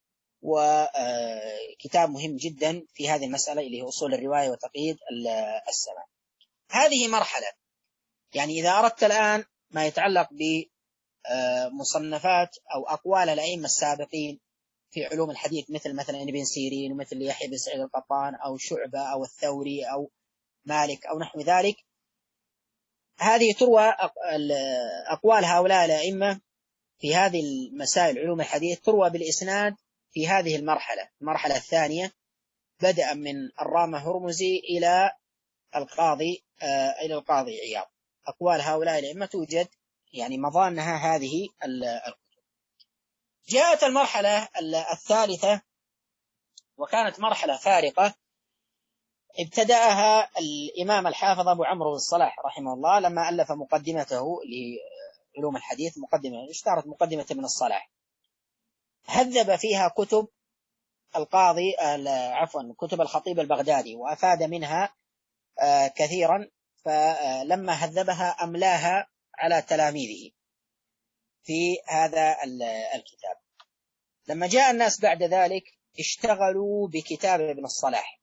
وكتاب مهم جدا في هذه المسألة اللي هي أصول الرواية وتقييد السماع. هذه مرحلة، يعني إذا أردت الآن ما يتعلق بمصنفات أو أقوال الأئمة السابقين في علوم الحديث، مثلا ابن سيرين ومثل يحيى بن سعيد القطان أو شعبة أو الثوري أو مالك أو نحو ذلك، هذه تروى أقوال هؤلاء الأئمة في هذه المسائل علوم الحديث تروى بالإسناد في هذه المرحلة الثانية، بدءا من الرامة هرمزي إلى القاضي عياض. أقوال هؤلاء الأئمة توجد يعني مظانها هذه الكتب. جاءت المرحلة الثالثة، وكانت مرحلة فارقة ابتدأها الإمام الحافظ أبو عمرو الصلاح رحمه الله لما ألف مقدمته لعلوم الحديث، اشتهرت مقدمة ابن الصلاح، هذب فيها كتب كتب الخطيب البغدادي، وأفاد منها كثيرا، فلما هذبها أملاها على تلاميذه في هذا الكتاب. لما جاء الناس بعد ذلك اشتغلوا بكتاب ابن الصلاح،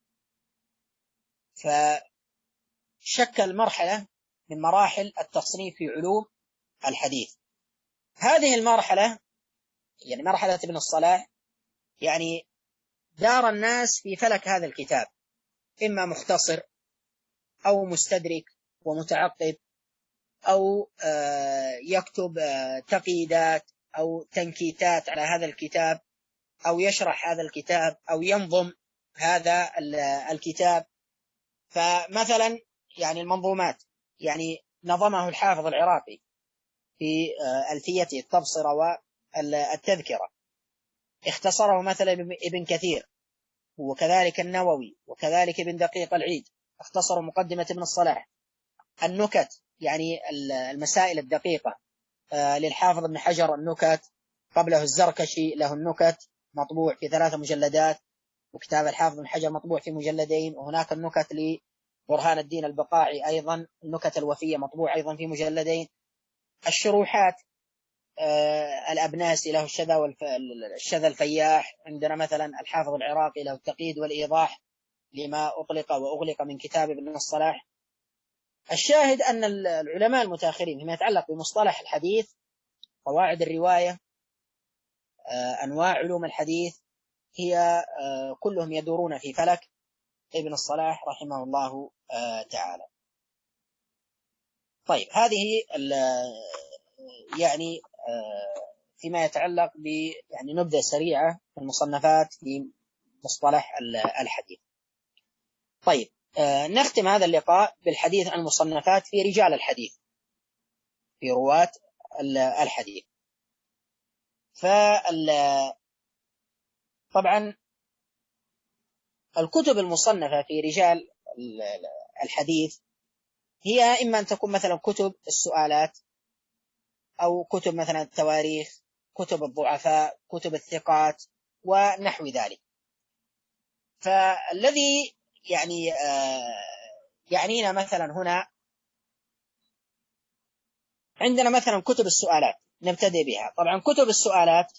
فشكل مرحلة من مراحل التصنيف في علوم الحديث. هذه المرحلة يعني مرحلة ابن الصلاح، يعني دار الناس في فلك هذا الكتاب، إما مختصر أو مستدرك ومتعقب، أو يكتب تقييدات أو تنكيتات على هذا الكتاب، أو يشرح هذا الكتاب، أو ينظم هذا الكتاب. فمثلا يعني المنظومات يعني نظمه الحافظ العراقي في ألفيته التبصرة والتذكرة، اختصره مثلا ابن كثير، وكذلك النووي، وكذلك ابن دقيق العيد اختصروا مقدمة ابن الصلاح. النكت يعني المسائل الدقيقة للحافظ ابن حجر النكت، قبله الزركشي له النكت مطبوع في 3 مجلدات، وكتاب الحافظ ابن حجر مطبوع في مجلدين، وهناك النكت لبرهان الدين البقاعي أيضا النكت الوفية مطبوع أيضا في مجلدين. الشروحات الأبناسي له الشذا الفياح، عندنا مثلا الحافظ العراقي له التقييد والإيضاح لما أطلق وأغلق من كتاب ابن الصلاح. الشاهد أن العلماء المتأخرين فيما يتعلق بمصطلح الحديث، قواعد الرواية، أنواع علوم الحديث، هي كلهم يدورون في فلك ابن الصلاح رحمه الله تعالى. طيب، هذه يعني فيما يتعلق يعني نبذة سريعة في المصنفات في مصطلح الحديث. طيب، نختم هذا اللقاء بالحديث عن المصنفات في رجال الحديث، في رواة الحديث. طبعا الكتب المصنفة في رجال الحديث هي إما أن تكون مثلا كتب السؤالات، أو كتب مثلا التواريخ، كتب الضعفاء، كتب الثقات ونحو ذلك. فالذي يعني يعنينا مثلا هنا عندنا مثلا كتب السؤالات، نبتدئ بها. طبعا كتب السؤالات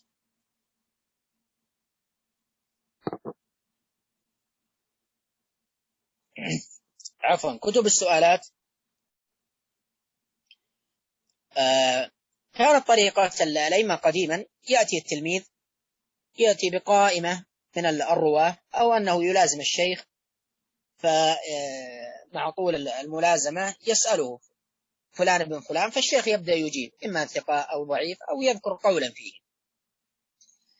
كتب السؤالات كانت طريقة الأئمة قديما، يأتي التلميذ يأتي بقائمة من الرواة، أو أنه يلازم الشيخ، فمع طول الملازمة يسأله فلان بن فلان، فالشيخ يبدأ يجيب إما ثقة أو ضعيف أو يذكر قولا فيه.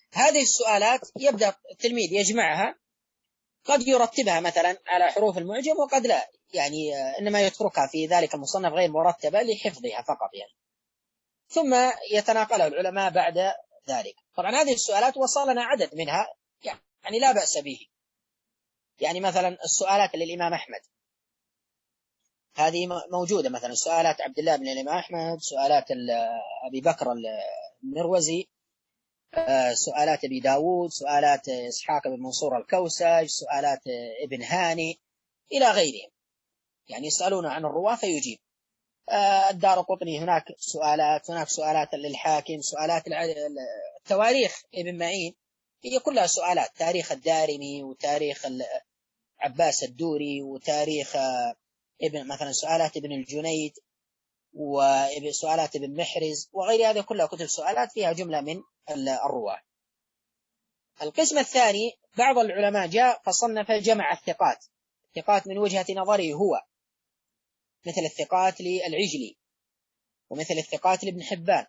هذه السؤالات يبدأ التلميذ يجمعها، قد يرتبها مثلا على حروف المعجم وقد لا، يعني إنما يتركها في ذلك المصنف غير مرتبة لحفظها فقط يعني. ثم يتناقلها العلماء بعد ذلك. طبعا هذه السؤالات وصلنا عدد منها يعني لا بأس به، يعني مثلا السؤالات للإمام أحمد هذه موجودة، مثلا سؤالات عبد الله بن الإمام أحمد، سؤالات أبي بكر المروزي، سؤالات أبي داود، سؤالات إسحاق بن منصور الكوسج، سؤالات ابن هاني إلى غيرهم، يعني يسألون عن الرواة فيجيب. الدارقطني هناك سؤالات للحاكم، سؤالات التواريخ ابن معين هي كلها سؤالات، تاريخ الدارمي وتاريخ عباس الدوري وتاريخ مثلا سؤالات ابن الجنيد وسؤالات ابن محرز وغير هذا، كلها كتب سؤالات فيها جملة من الرواة. القسم الثاني بعض العلماء جاء فصنف جمع الثقات من وجهة نظره هو، مثل الثقات للعجلي، ومثل الثقات لابن حبان،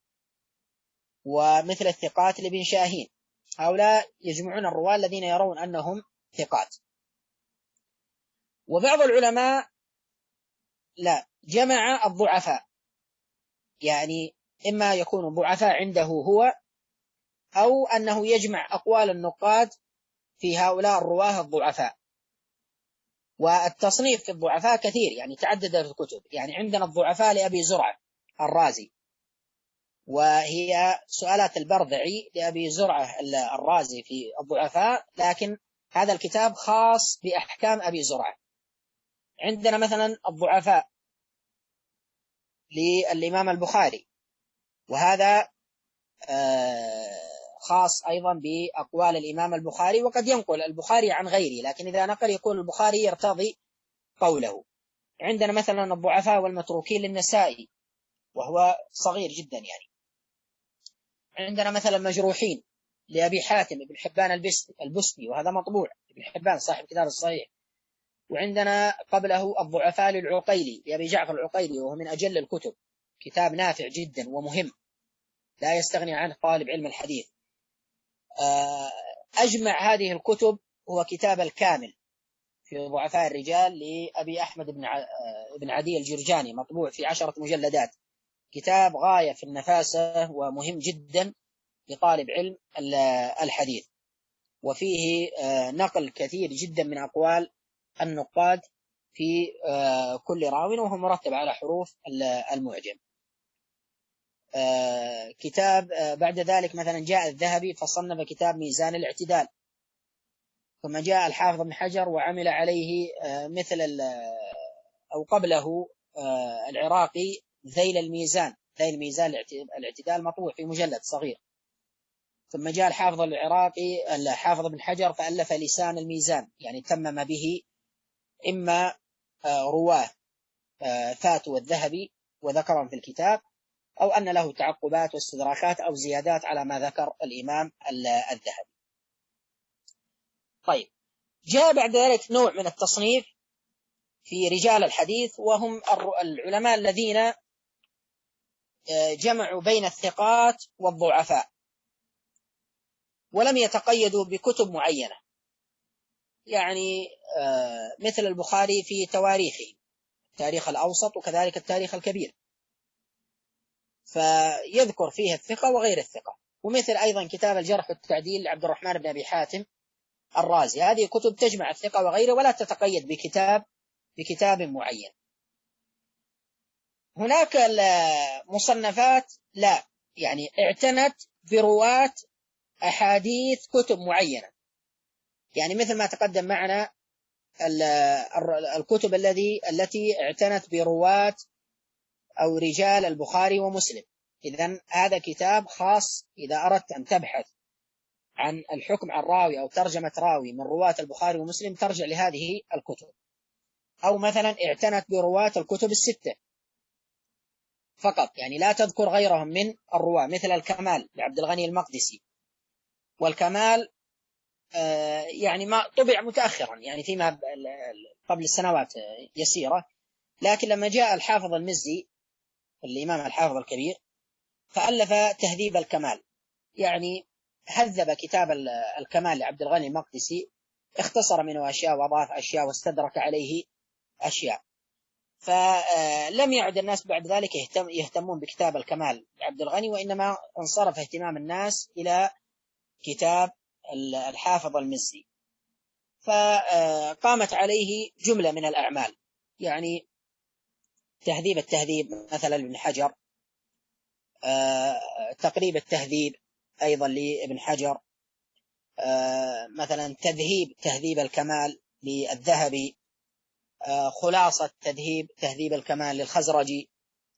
ومثل الثقات لابن شاهين. هؤلاء يجمعون الرواة الذين يرون أنهم ثقات. وبعض العلماء لا، جمع الضعفاء، يعني إما يكون ضعفاء عنده هو، أو أنه يجمع أقوال النقاد في هؤلاء الرواه الضعفاء. والتصنيف في الضعفاء كثير، يعني تعددت الكتب، يعني عندنا الضعفاء لأبي زرعة الرازي، وهي سؤالات البرذعي لأبي زرعة الرازي في الضعفاء، لكن هذا الكتاب خاص بأحكام أبي زرعة. عندنا مثلا الضعفاء للإمام البخاري، وهذا خاص أيضا بأقوال الإمام البخاري، وقد ينقل البخاري عن غيره، لكن إذا نقل يكون البخاري يرتضي قوله. عندنا مثلا الضعفاء والمتروكين للنسائي، وهو صغير جدا يعني. عندنا مثلا مجروحين لأبي حاتم ابن حبان البستي، وهذا مطبوع، ابن حبان صاحب كتاب الصحيح. وعندنا قبله الضعفاء للعقيلي لأبي جعفر العقيلي، وهو من أجل الكتب، كتاب نافع جدا ومهم لا يستغني عنه طالب علم الحديث. أجمع هذه الكتب هو كتاب الكامل في ضعفاء الرجال لأبي أحمد بن عدي الجرجاني، مطبوع في 10 مجلدات، كتاب غاية في النفاسة ومهم جدا لطالب علم الحديث، وفيه نقل كثير جدا من أقوال النقاد في كل راوي، وهو مرتب على حروف المعجم. كتاب بعد ذلك مثلا جاء الذهبي فصنف كتاب ميزان الاعتدال، ثم جاء الحافظ بن حجر وعمل عليه مثل أو قبله العراقي ذيل الميزان الاعتدال، مطبوع في مجلد صغير. ثم جاء الحافظ العراقي الحافظ بن حجر فألف لسان الميزان، يعني تمم به إما رواه فاتوا الذهبي وذكرهم في الكتاب، أو أن له تعقبات واستدراكات أو زيادات على ما ذكر الإمام الذهبي. طيب، جاء بعد ذلك نوع من التصنيف في رجال الحديث، وهم العلماء الذين جمعوا بين الثقات والضعفاء، ولم يتقيدوا بكتب معينة، يعني مثل البخاري في تواريخه، التاريخ الأوسط وكذلك التاريخ الكبير، فيذكر فيه الثقة وغير الثقة. ومثل أيضا كتاب الجرح والتعديل لعبد الرحمن بن أبي حاتم الرازي، هذه كتب تجمع الثقة وغيره ولا تتقيد بكتاب معين. هناك المصنفات لا، يعني اعتنت برواة أحاديث كتب معينة، يعني مثل ما تقدم معنا الكتب التي اعتنت برواة أو رجال البخاري ومسلم. إذن هذا كتاب خاص إذا أردت أن تبحث عن الحكم عن راوي أو ترجمة راوي من رواة البخاري ومسلم ترجع لهذه الكتب. أو مثلا اعتنت برواة الكتب الستة فقط، يعني لا تذكر غيرهم من الرواة، مثل الكمال لعبد الغني المقدسي، والكمال يعني ما طبع متأخرا، يعني فيما قبل السنوات يسيرة، لكن لما جاء الحافظ المزي الإمام الحافظ الكبير فألف تهذيب الكمال، يعني هذب كتاب الكمال لعبد الغني المقدسي، اختصر منه أشياء وأضاف أشياء واستدرك عليه أشياء. فلم يعد الناس بعد ذلك يهتمون بكتاب الكمال لعبد الغني، وإنما انصرف اهتمام الناس إلى كتاب الحافظ المزي. فقامت عليه جملة من الأعمال، يعني تهذيب التهذيب مثلا لابن حجر، تقريب التهذيب أيضا لابن حجر، مثلا تهذيب الكمال للذهبي، خلاصة تهذيب الكمال للخزرجي،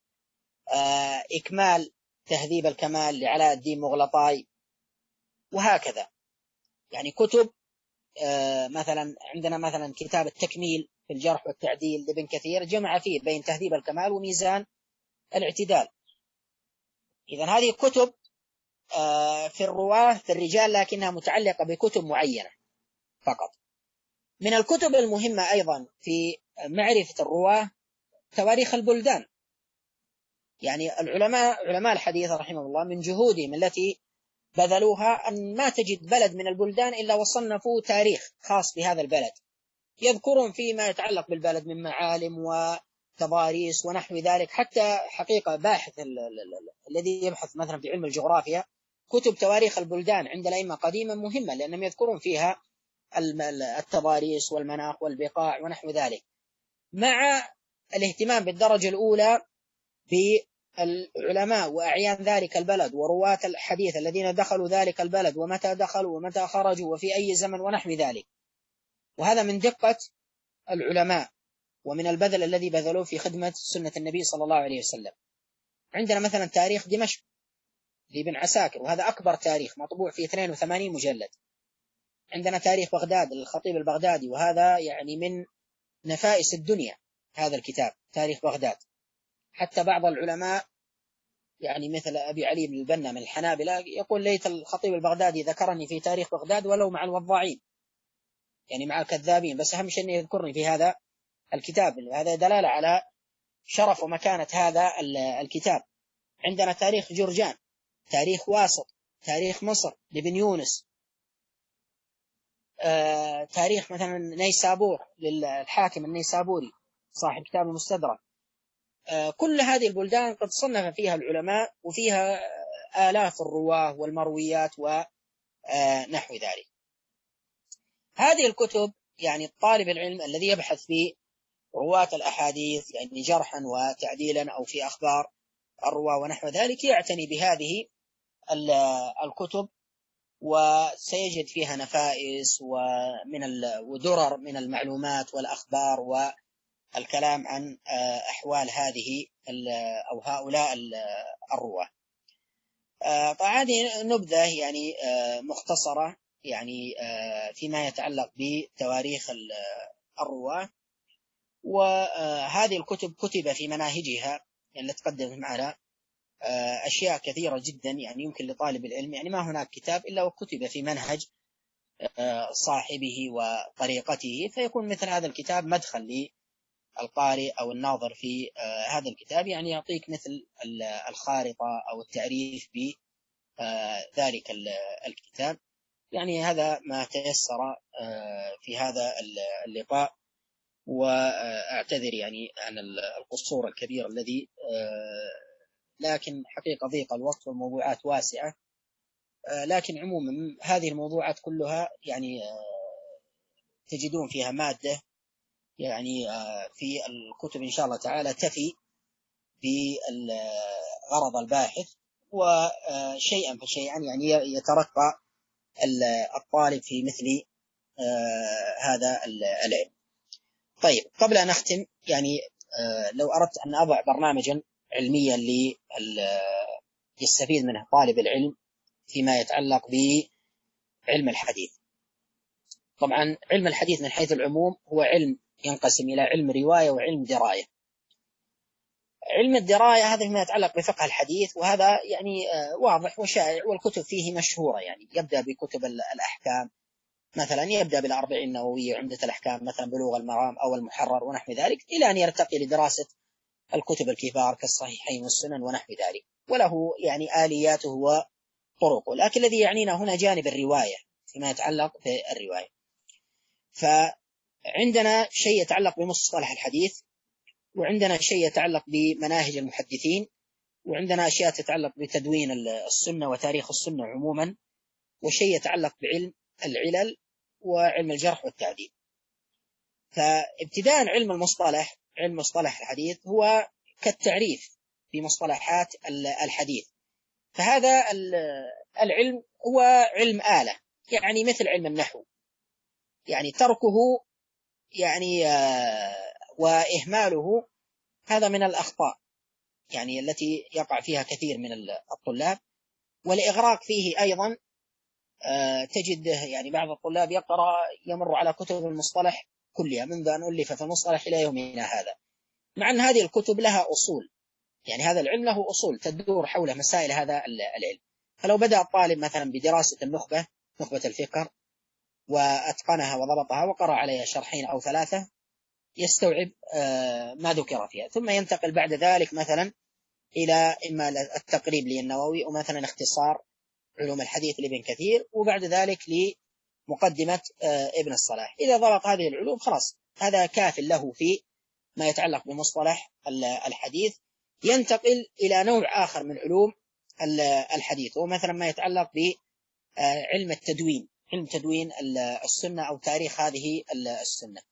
إكمال تهذيب الكمال لعلاء الدين مغلطاي، وهكذا. يعني كتب، مثلا عندنا مثلا كتاب التكميل في الجرح والتعديل لابن كثير، جمع فيه بين تهذيب الكمال وميزان الاعتدال. إذن هذه كتب في الرواة في الرجال، لكنها متعلقة بكتب معينة فقط. من الكتب المهمة أيضا في معرفة الرواة تواريخ البلدان. يعني علماء الحديث رحمه الله من جهودهم التي بذلوها أن ما تجد بلد من البلدان إلا وصنفوا تاريخ خاص بهذا البلد، يذكرون فيما يتعلق بالبلد من معالم وتضاريس ونحو ذلك. حتى حقيقة باحث الذي يبحث مثلا في علم الجغرافيا، كتب تواريخ البلدان عند الأئمة قديما مهمة، لأنهم يذكرون فيها التضاريس والمناخ والبقاع ونحو ذلك، مع الاهتمام بالدرجة الأولى بالعلماء وأعيان ذلك البلد ورواة الحديث الذين دخلوا ذلك البلد ومتى دخلوا ومتى خرجوا وفي أي زمن ونحو ذلك. وهذا من دقة العلماء ومن البذل الذي بذلوه في خدمة سنة النبي صلى الله عليه وسلم. عندنا مثلا تاريخ دمشق لابن عساكر، وهذا أكبر تاريخ مطبوع في 82 مجلد. عندنا تاريخ بغداد للخطيب البغدادي، وهذا يعني من نفائس الدنيا هذا الكتاب تاريخ بغداد. حتى بعض العلماء يعني مثل أبي علي بن البنا من الحنابلة يقول ليت الخطيب البغدادي ذكرني في تاريخ بغداد ولو مع الوضاعين، يعني مع الكذابين، بس أهم شيء أن يذكرني في هذا الكتاب. هذا دلالة على شرف ومكانة هذا الكتاب. عندنا تاريخ جرجان، تاريخ واسط، تاريخ مصر لابن يونس، تاريخ مثلا نيسابور للحاكم النيسابوري صاحب كتاب المستدرك. كل هذه البلدان قد صنف فيها العلماء، وفيها آلاف الرواه والمرويات ونحو ذلك. هذه الكتب يعني طالب العلم الذي يبحث في رواة الأحاديث يعني جرحا وتعديلا أو في أخبار الرواة ونحو ذلك يعتني بهذه الكتب، وسيجد فيها نفائس ودرر من المعلومات والأخبار والكلام عن أحوال هذه أو هؤلاء الرواة. فهذه نبذة يعني مختصرة يعني فيما يتعلق بتواريخ الرواة. وهذه الكتب كتب في مناهجها يعني تقدمت معنا أشياء كثيرة جدا، يعني يمكن لطالب العلم يعني ما هناك كتاب إلا وكتب في منهج صاحبه وطريقته، فيكون مثل هذا الكتاب مدخل للقارئ أو الناظر في هذا الكتاب، يعني يعطيك مثل الخارطة أو التعريف بذلك الكتاب. يعني هذا ما تيسر في هذا اللقاء، وأعتذر يعني عن القصور الكبير الذي لكن حقيقة ضيق الوقت والموضوعات واسعة. لكن عموما هذه الموضوعات كلها يعني تجدون فيها مادة يعني في الكتب إن شاء الله تعالى تفي بغرض الباحث، وشيئا فشيئا يعني يترقى الطالب في مثل هذا العلم. طيب قبل أن أختم يعني لو أردت أن أضع برنامجا علميا يستفيد منه طالب العلم فيما يتعلق بعلم الحديث. طبعا علم الحديث من حيث العموم هو علم ينقسم إلى علم رواية وعلم دراية. علم الدراية هذا فيما يتعلق بفقه الحديث، وهذا يعني واضح وشائع والكتب فيه مشهورة، يعني يبدأ بكتب الأحكام، مثلا يبدأ بالأربعين النووية عمدة الأحكام، مثلا بلوغ المرام أو المحرر ونحو ذلك، إلى أن يرتقي لدراسة الكتب الكبار كالصحيحين والسنن ونحو ذلك. وله يعني آلياته الطرق، ولكن الذي يعنينا هنا جانب الرواية فيما يتعلق بالرواية. فعندنا شيء يتعلق بمصطلح الحديث، وعندنا شيء يتعلق بمناهج المحدثين، وعندنا أشياء تتعلق بتدوين السنة وتاريخ السنة عموما، وشيء يتعلق بعلم العلل وعلم الجرح والتعديل. فابتداء علم مصطلح الحديث هو كالتعريف بمصطلحات الحديث. فهذا العلم هو علم آلة، يعني مثل علم النحو، يعني تركه يعني وإهماله هذا من الأخطاء يعني التي يقع فيها كثير من الطلاب. والإغراق فيه أيضا تجد يعني بعض الطلاب يمر على كتب المصطلح كلها منذ أن ألفت المصطلح إلى يومنا هذا، مع أن هذه الكتب لها أصول، يعني هذا العلم له أصول تدور حول مسائل هذا العلم. فلو بدأ الطالب مثلا بدراسة نخبة الفكر وأتقنها وضبطها وقرأ عليها شرحين أو 3 يستوعب ما ذكر فيها، ثم ينتقل بعد ذلك مثلا إلى إما التقريب للنووي أو مثلا اختصار علوم الحديث لابن كثير، وبعد ذلك لمقدمة ابن الصلاح. إذا ضبط هذه العلوم خلاص هذا كاف له في ما يتعلق بمصطلح الحديث. ينتقل إلى نوع آخر من علوم الحديث، ومثلا ما يتعلق بعلم التدوين، علم تدوين السنة أو تاريخ هذه السنة.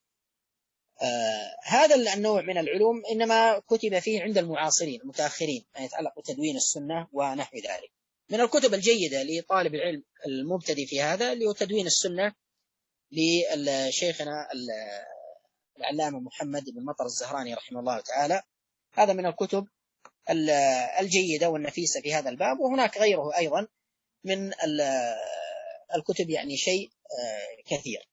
هذا النوع من العلوم إنما كتب فيه عند المعاصرين المتأخرين ما يتعلق بتدوين السنة ونحو ذلك. من الكتب الجيدة لطالب العلم المبتدئ في هذا اللي هو تدوين السنة لشيخنا العلامة محمد بن مطر الزهراني رحمه الله تعالى. هذا من الكتب الجيدة والنفيسة في هذا الباب، وهناك غيره أيضا من الكتب يعني شيء كثير.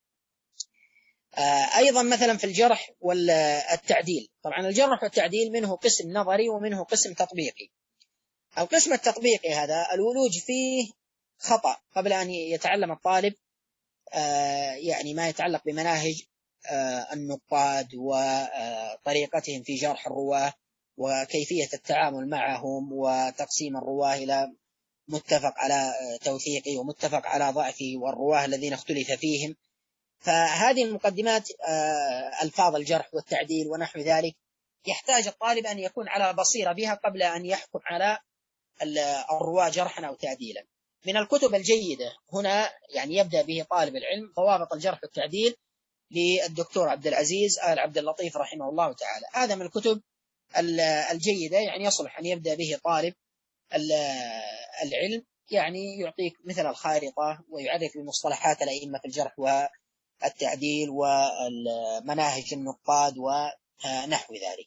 أيضا مثلا في الجرح والتعديل، طبعا الجرح والتعديل منه قسم نظري ومنه قسم تطبيقي. القسم التطبيقي هذا الولوج فيه خطأ قبل أن يتعلم الطالب يعني ما يتعلق بمناهج النقاد وطريقتهم في جرح الرواة وكيفية التعامل معهم وتقسيم الرواه إلى متفق على توثيقه ومتفق على ضعفه والرواه الذين اختلف فيهم. فهذه المقدمات ألفاظ الجرح والتعديل ونحو ذلك يحتاج الطالب أن يكون على بصيرة بها قبل أن يحكم على الرواة جرحا أو تعديلا. من الكتب الجيدة هنا يعني يبدأ به طالب العلم ضوابط الجرح والتعديل للدكتور عبد العزيز آل عبد اللطيف رحمه الله تعالى. هذا من الكتب الجيدة يعني يصلح أن يبدأ به طالب العلم، يعني يعطيك مثل الخارطة ويعرف بمصطلحات الأئمة في الجرح والتعديل ومناهج النقاد ونحو ذلك.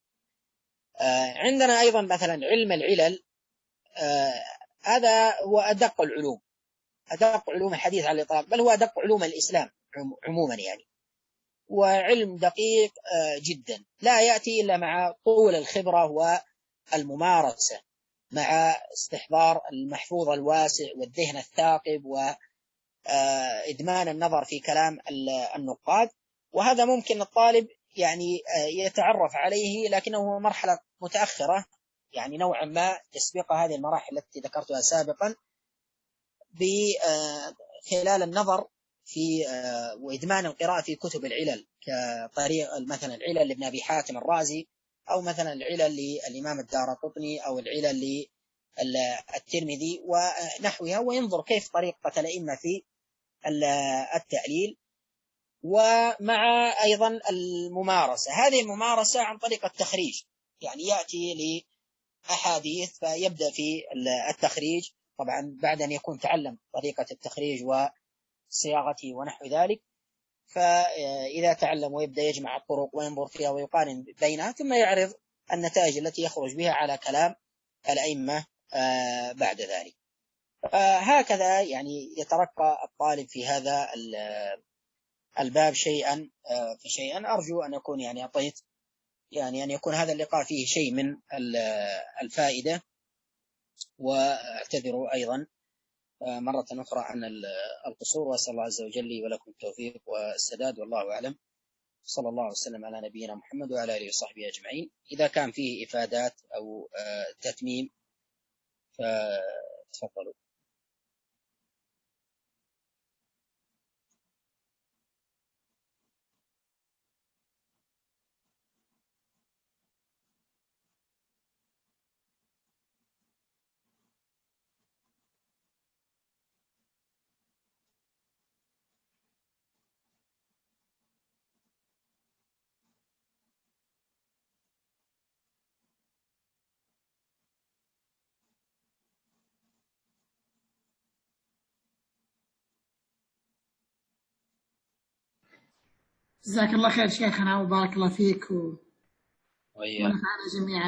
عندنا أيضا مثلا علم العلل، هذا هو أدق علوم الحديث على الإطلاق، بل هو أدق علوم الإسلام عموما يعني، وعلم دقيق جدا لا يأتي إلا مع طول الخبرة والممارسة مع استحضار المحفوظ الواسع والذهن الثاقب وإدمان النظر في كلام النقاد. وهذا ممكن الطالب يعني يتعرف عليه، لكنه مرحلة متأخرة يعني نوعا ما تسبق هذه المراحل التي ذكرتها سابقا بخلال النظر في وإدمان القراءة في كتب العلل كطريق مثلا العلل لابن أبي حاتم الرازي، أو مثلا العلل للإمام الدارقطني، أو العلل للترمذي ونحوها، وينظر كيف طريقة الأئمة في التعليل. ومع أيضا الممارسة، هذه الممارسة عن طريق التخريج، يعني يأتي لأحاديث فيبدأ في التخريج طبعا بعد أن يكون تعلم طريقة التخريج وصياغته ونحو ذلك. فإذا تعلم ويبدأ يجمع الطرق وينظر فيها ويقارن بينها، ثم يعرض النتائج التي يخرج بها على كلام الأئمة بعد ذلك. هكذا يعني يترقى الطالب في هذا الباب شيئا فشيئا. أرجو أن يكون يعني أعطيت يعني أن يكون هذا اللقاء فيه شيء من الفائدة، واعتذر أيضا مرة أخرى عن القصور، وأسأل الله عز وجل لي ولكم التوفيق والسداد، والله أعلم. صلى الله وسلم على نبينا محمد وعلى آله وصحبه أجمعين. إذا كان فيه إفادات أو تتميم تفضلوا. جزاك الله خير شيخنا وبارك الله فيك وإياك. ونفعنا جميعا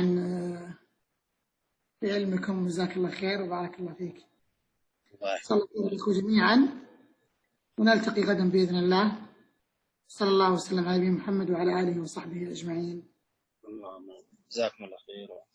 بعلمكم. جزاك الله خير وبارك الله فيك. صلى الله عليكم جميعا، ونلتقي غدا بإذن الله. صلى الله وسلم على نبينا محمد وعلى آله وصحبه أجمعين. اللهم جزاكم الله خير.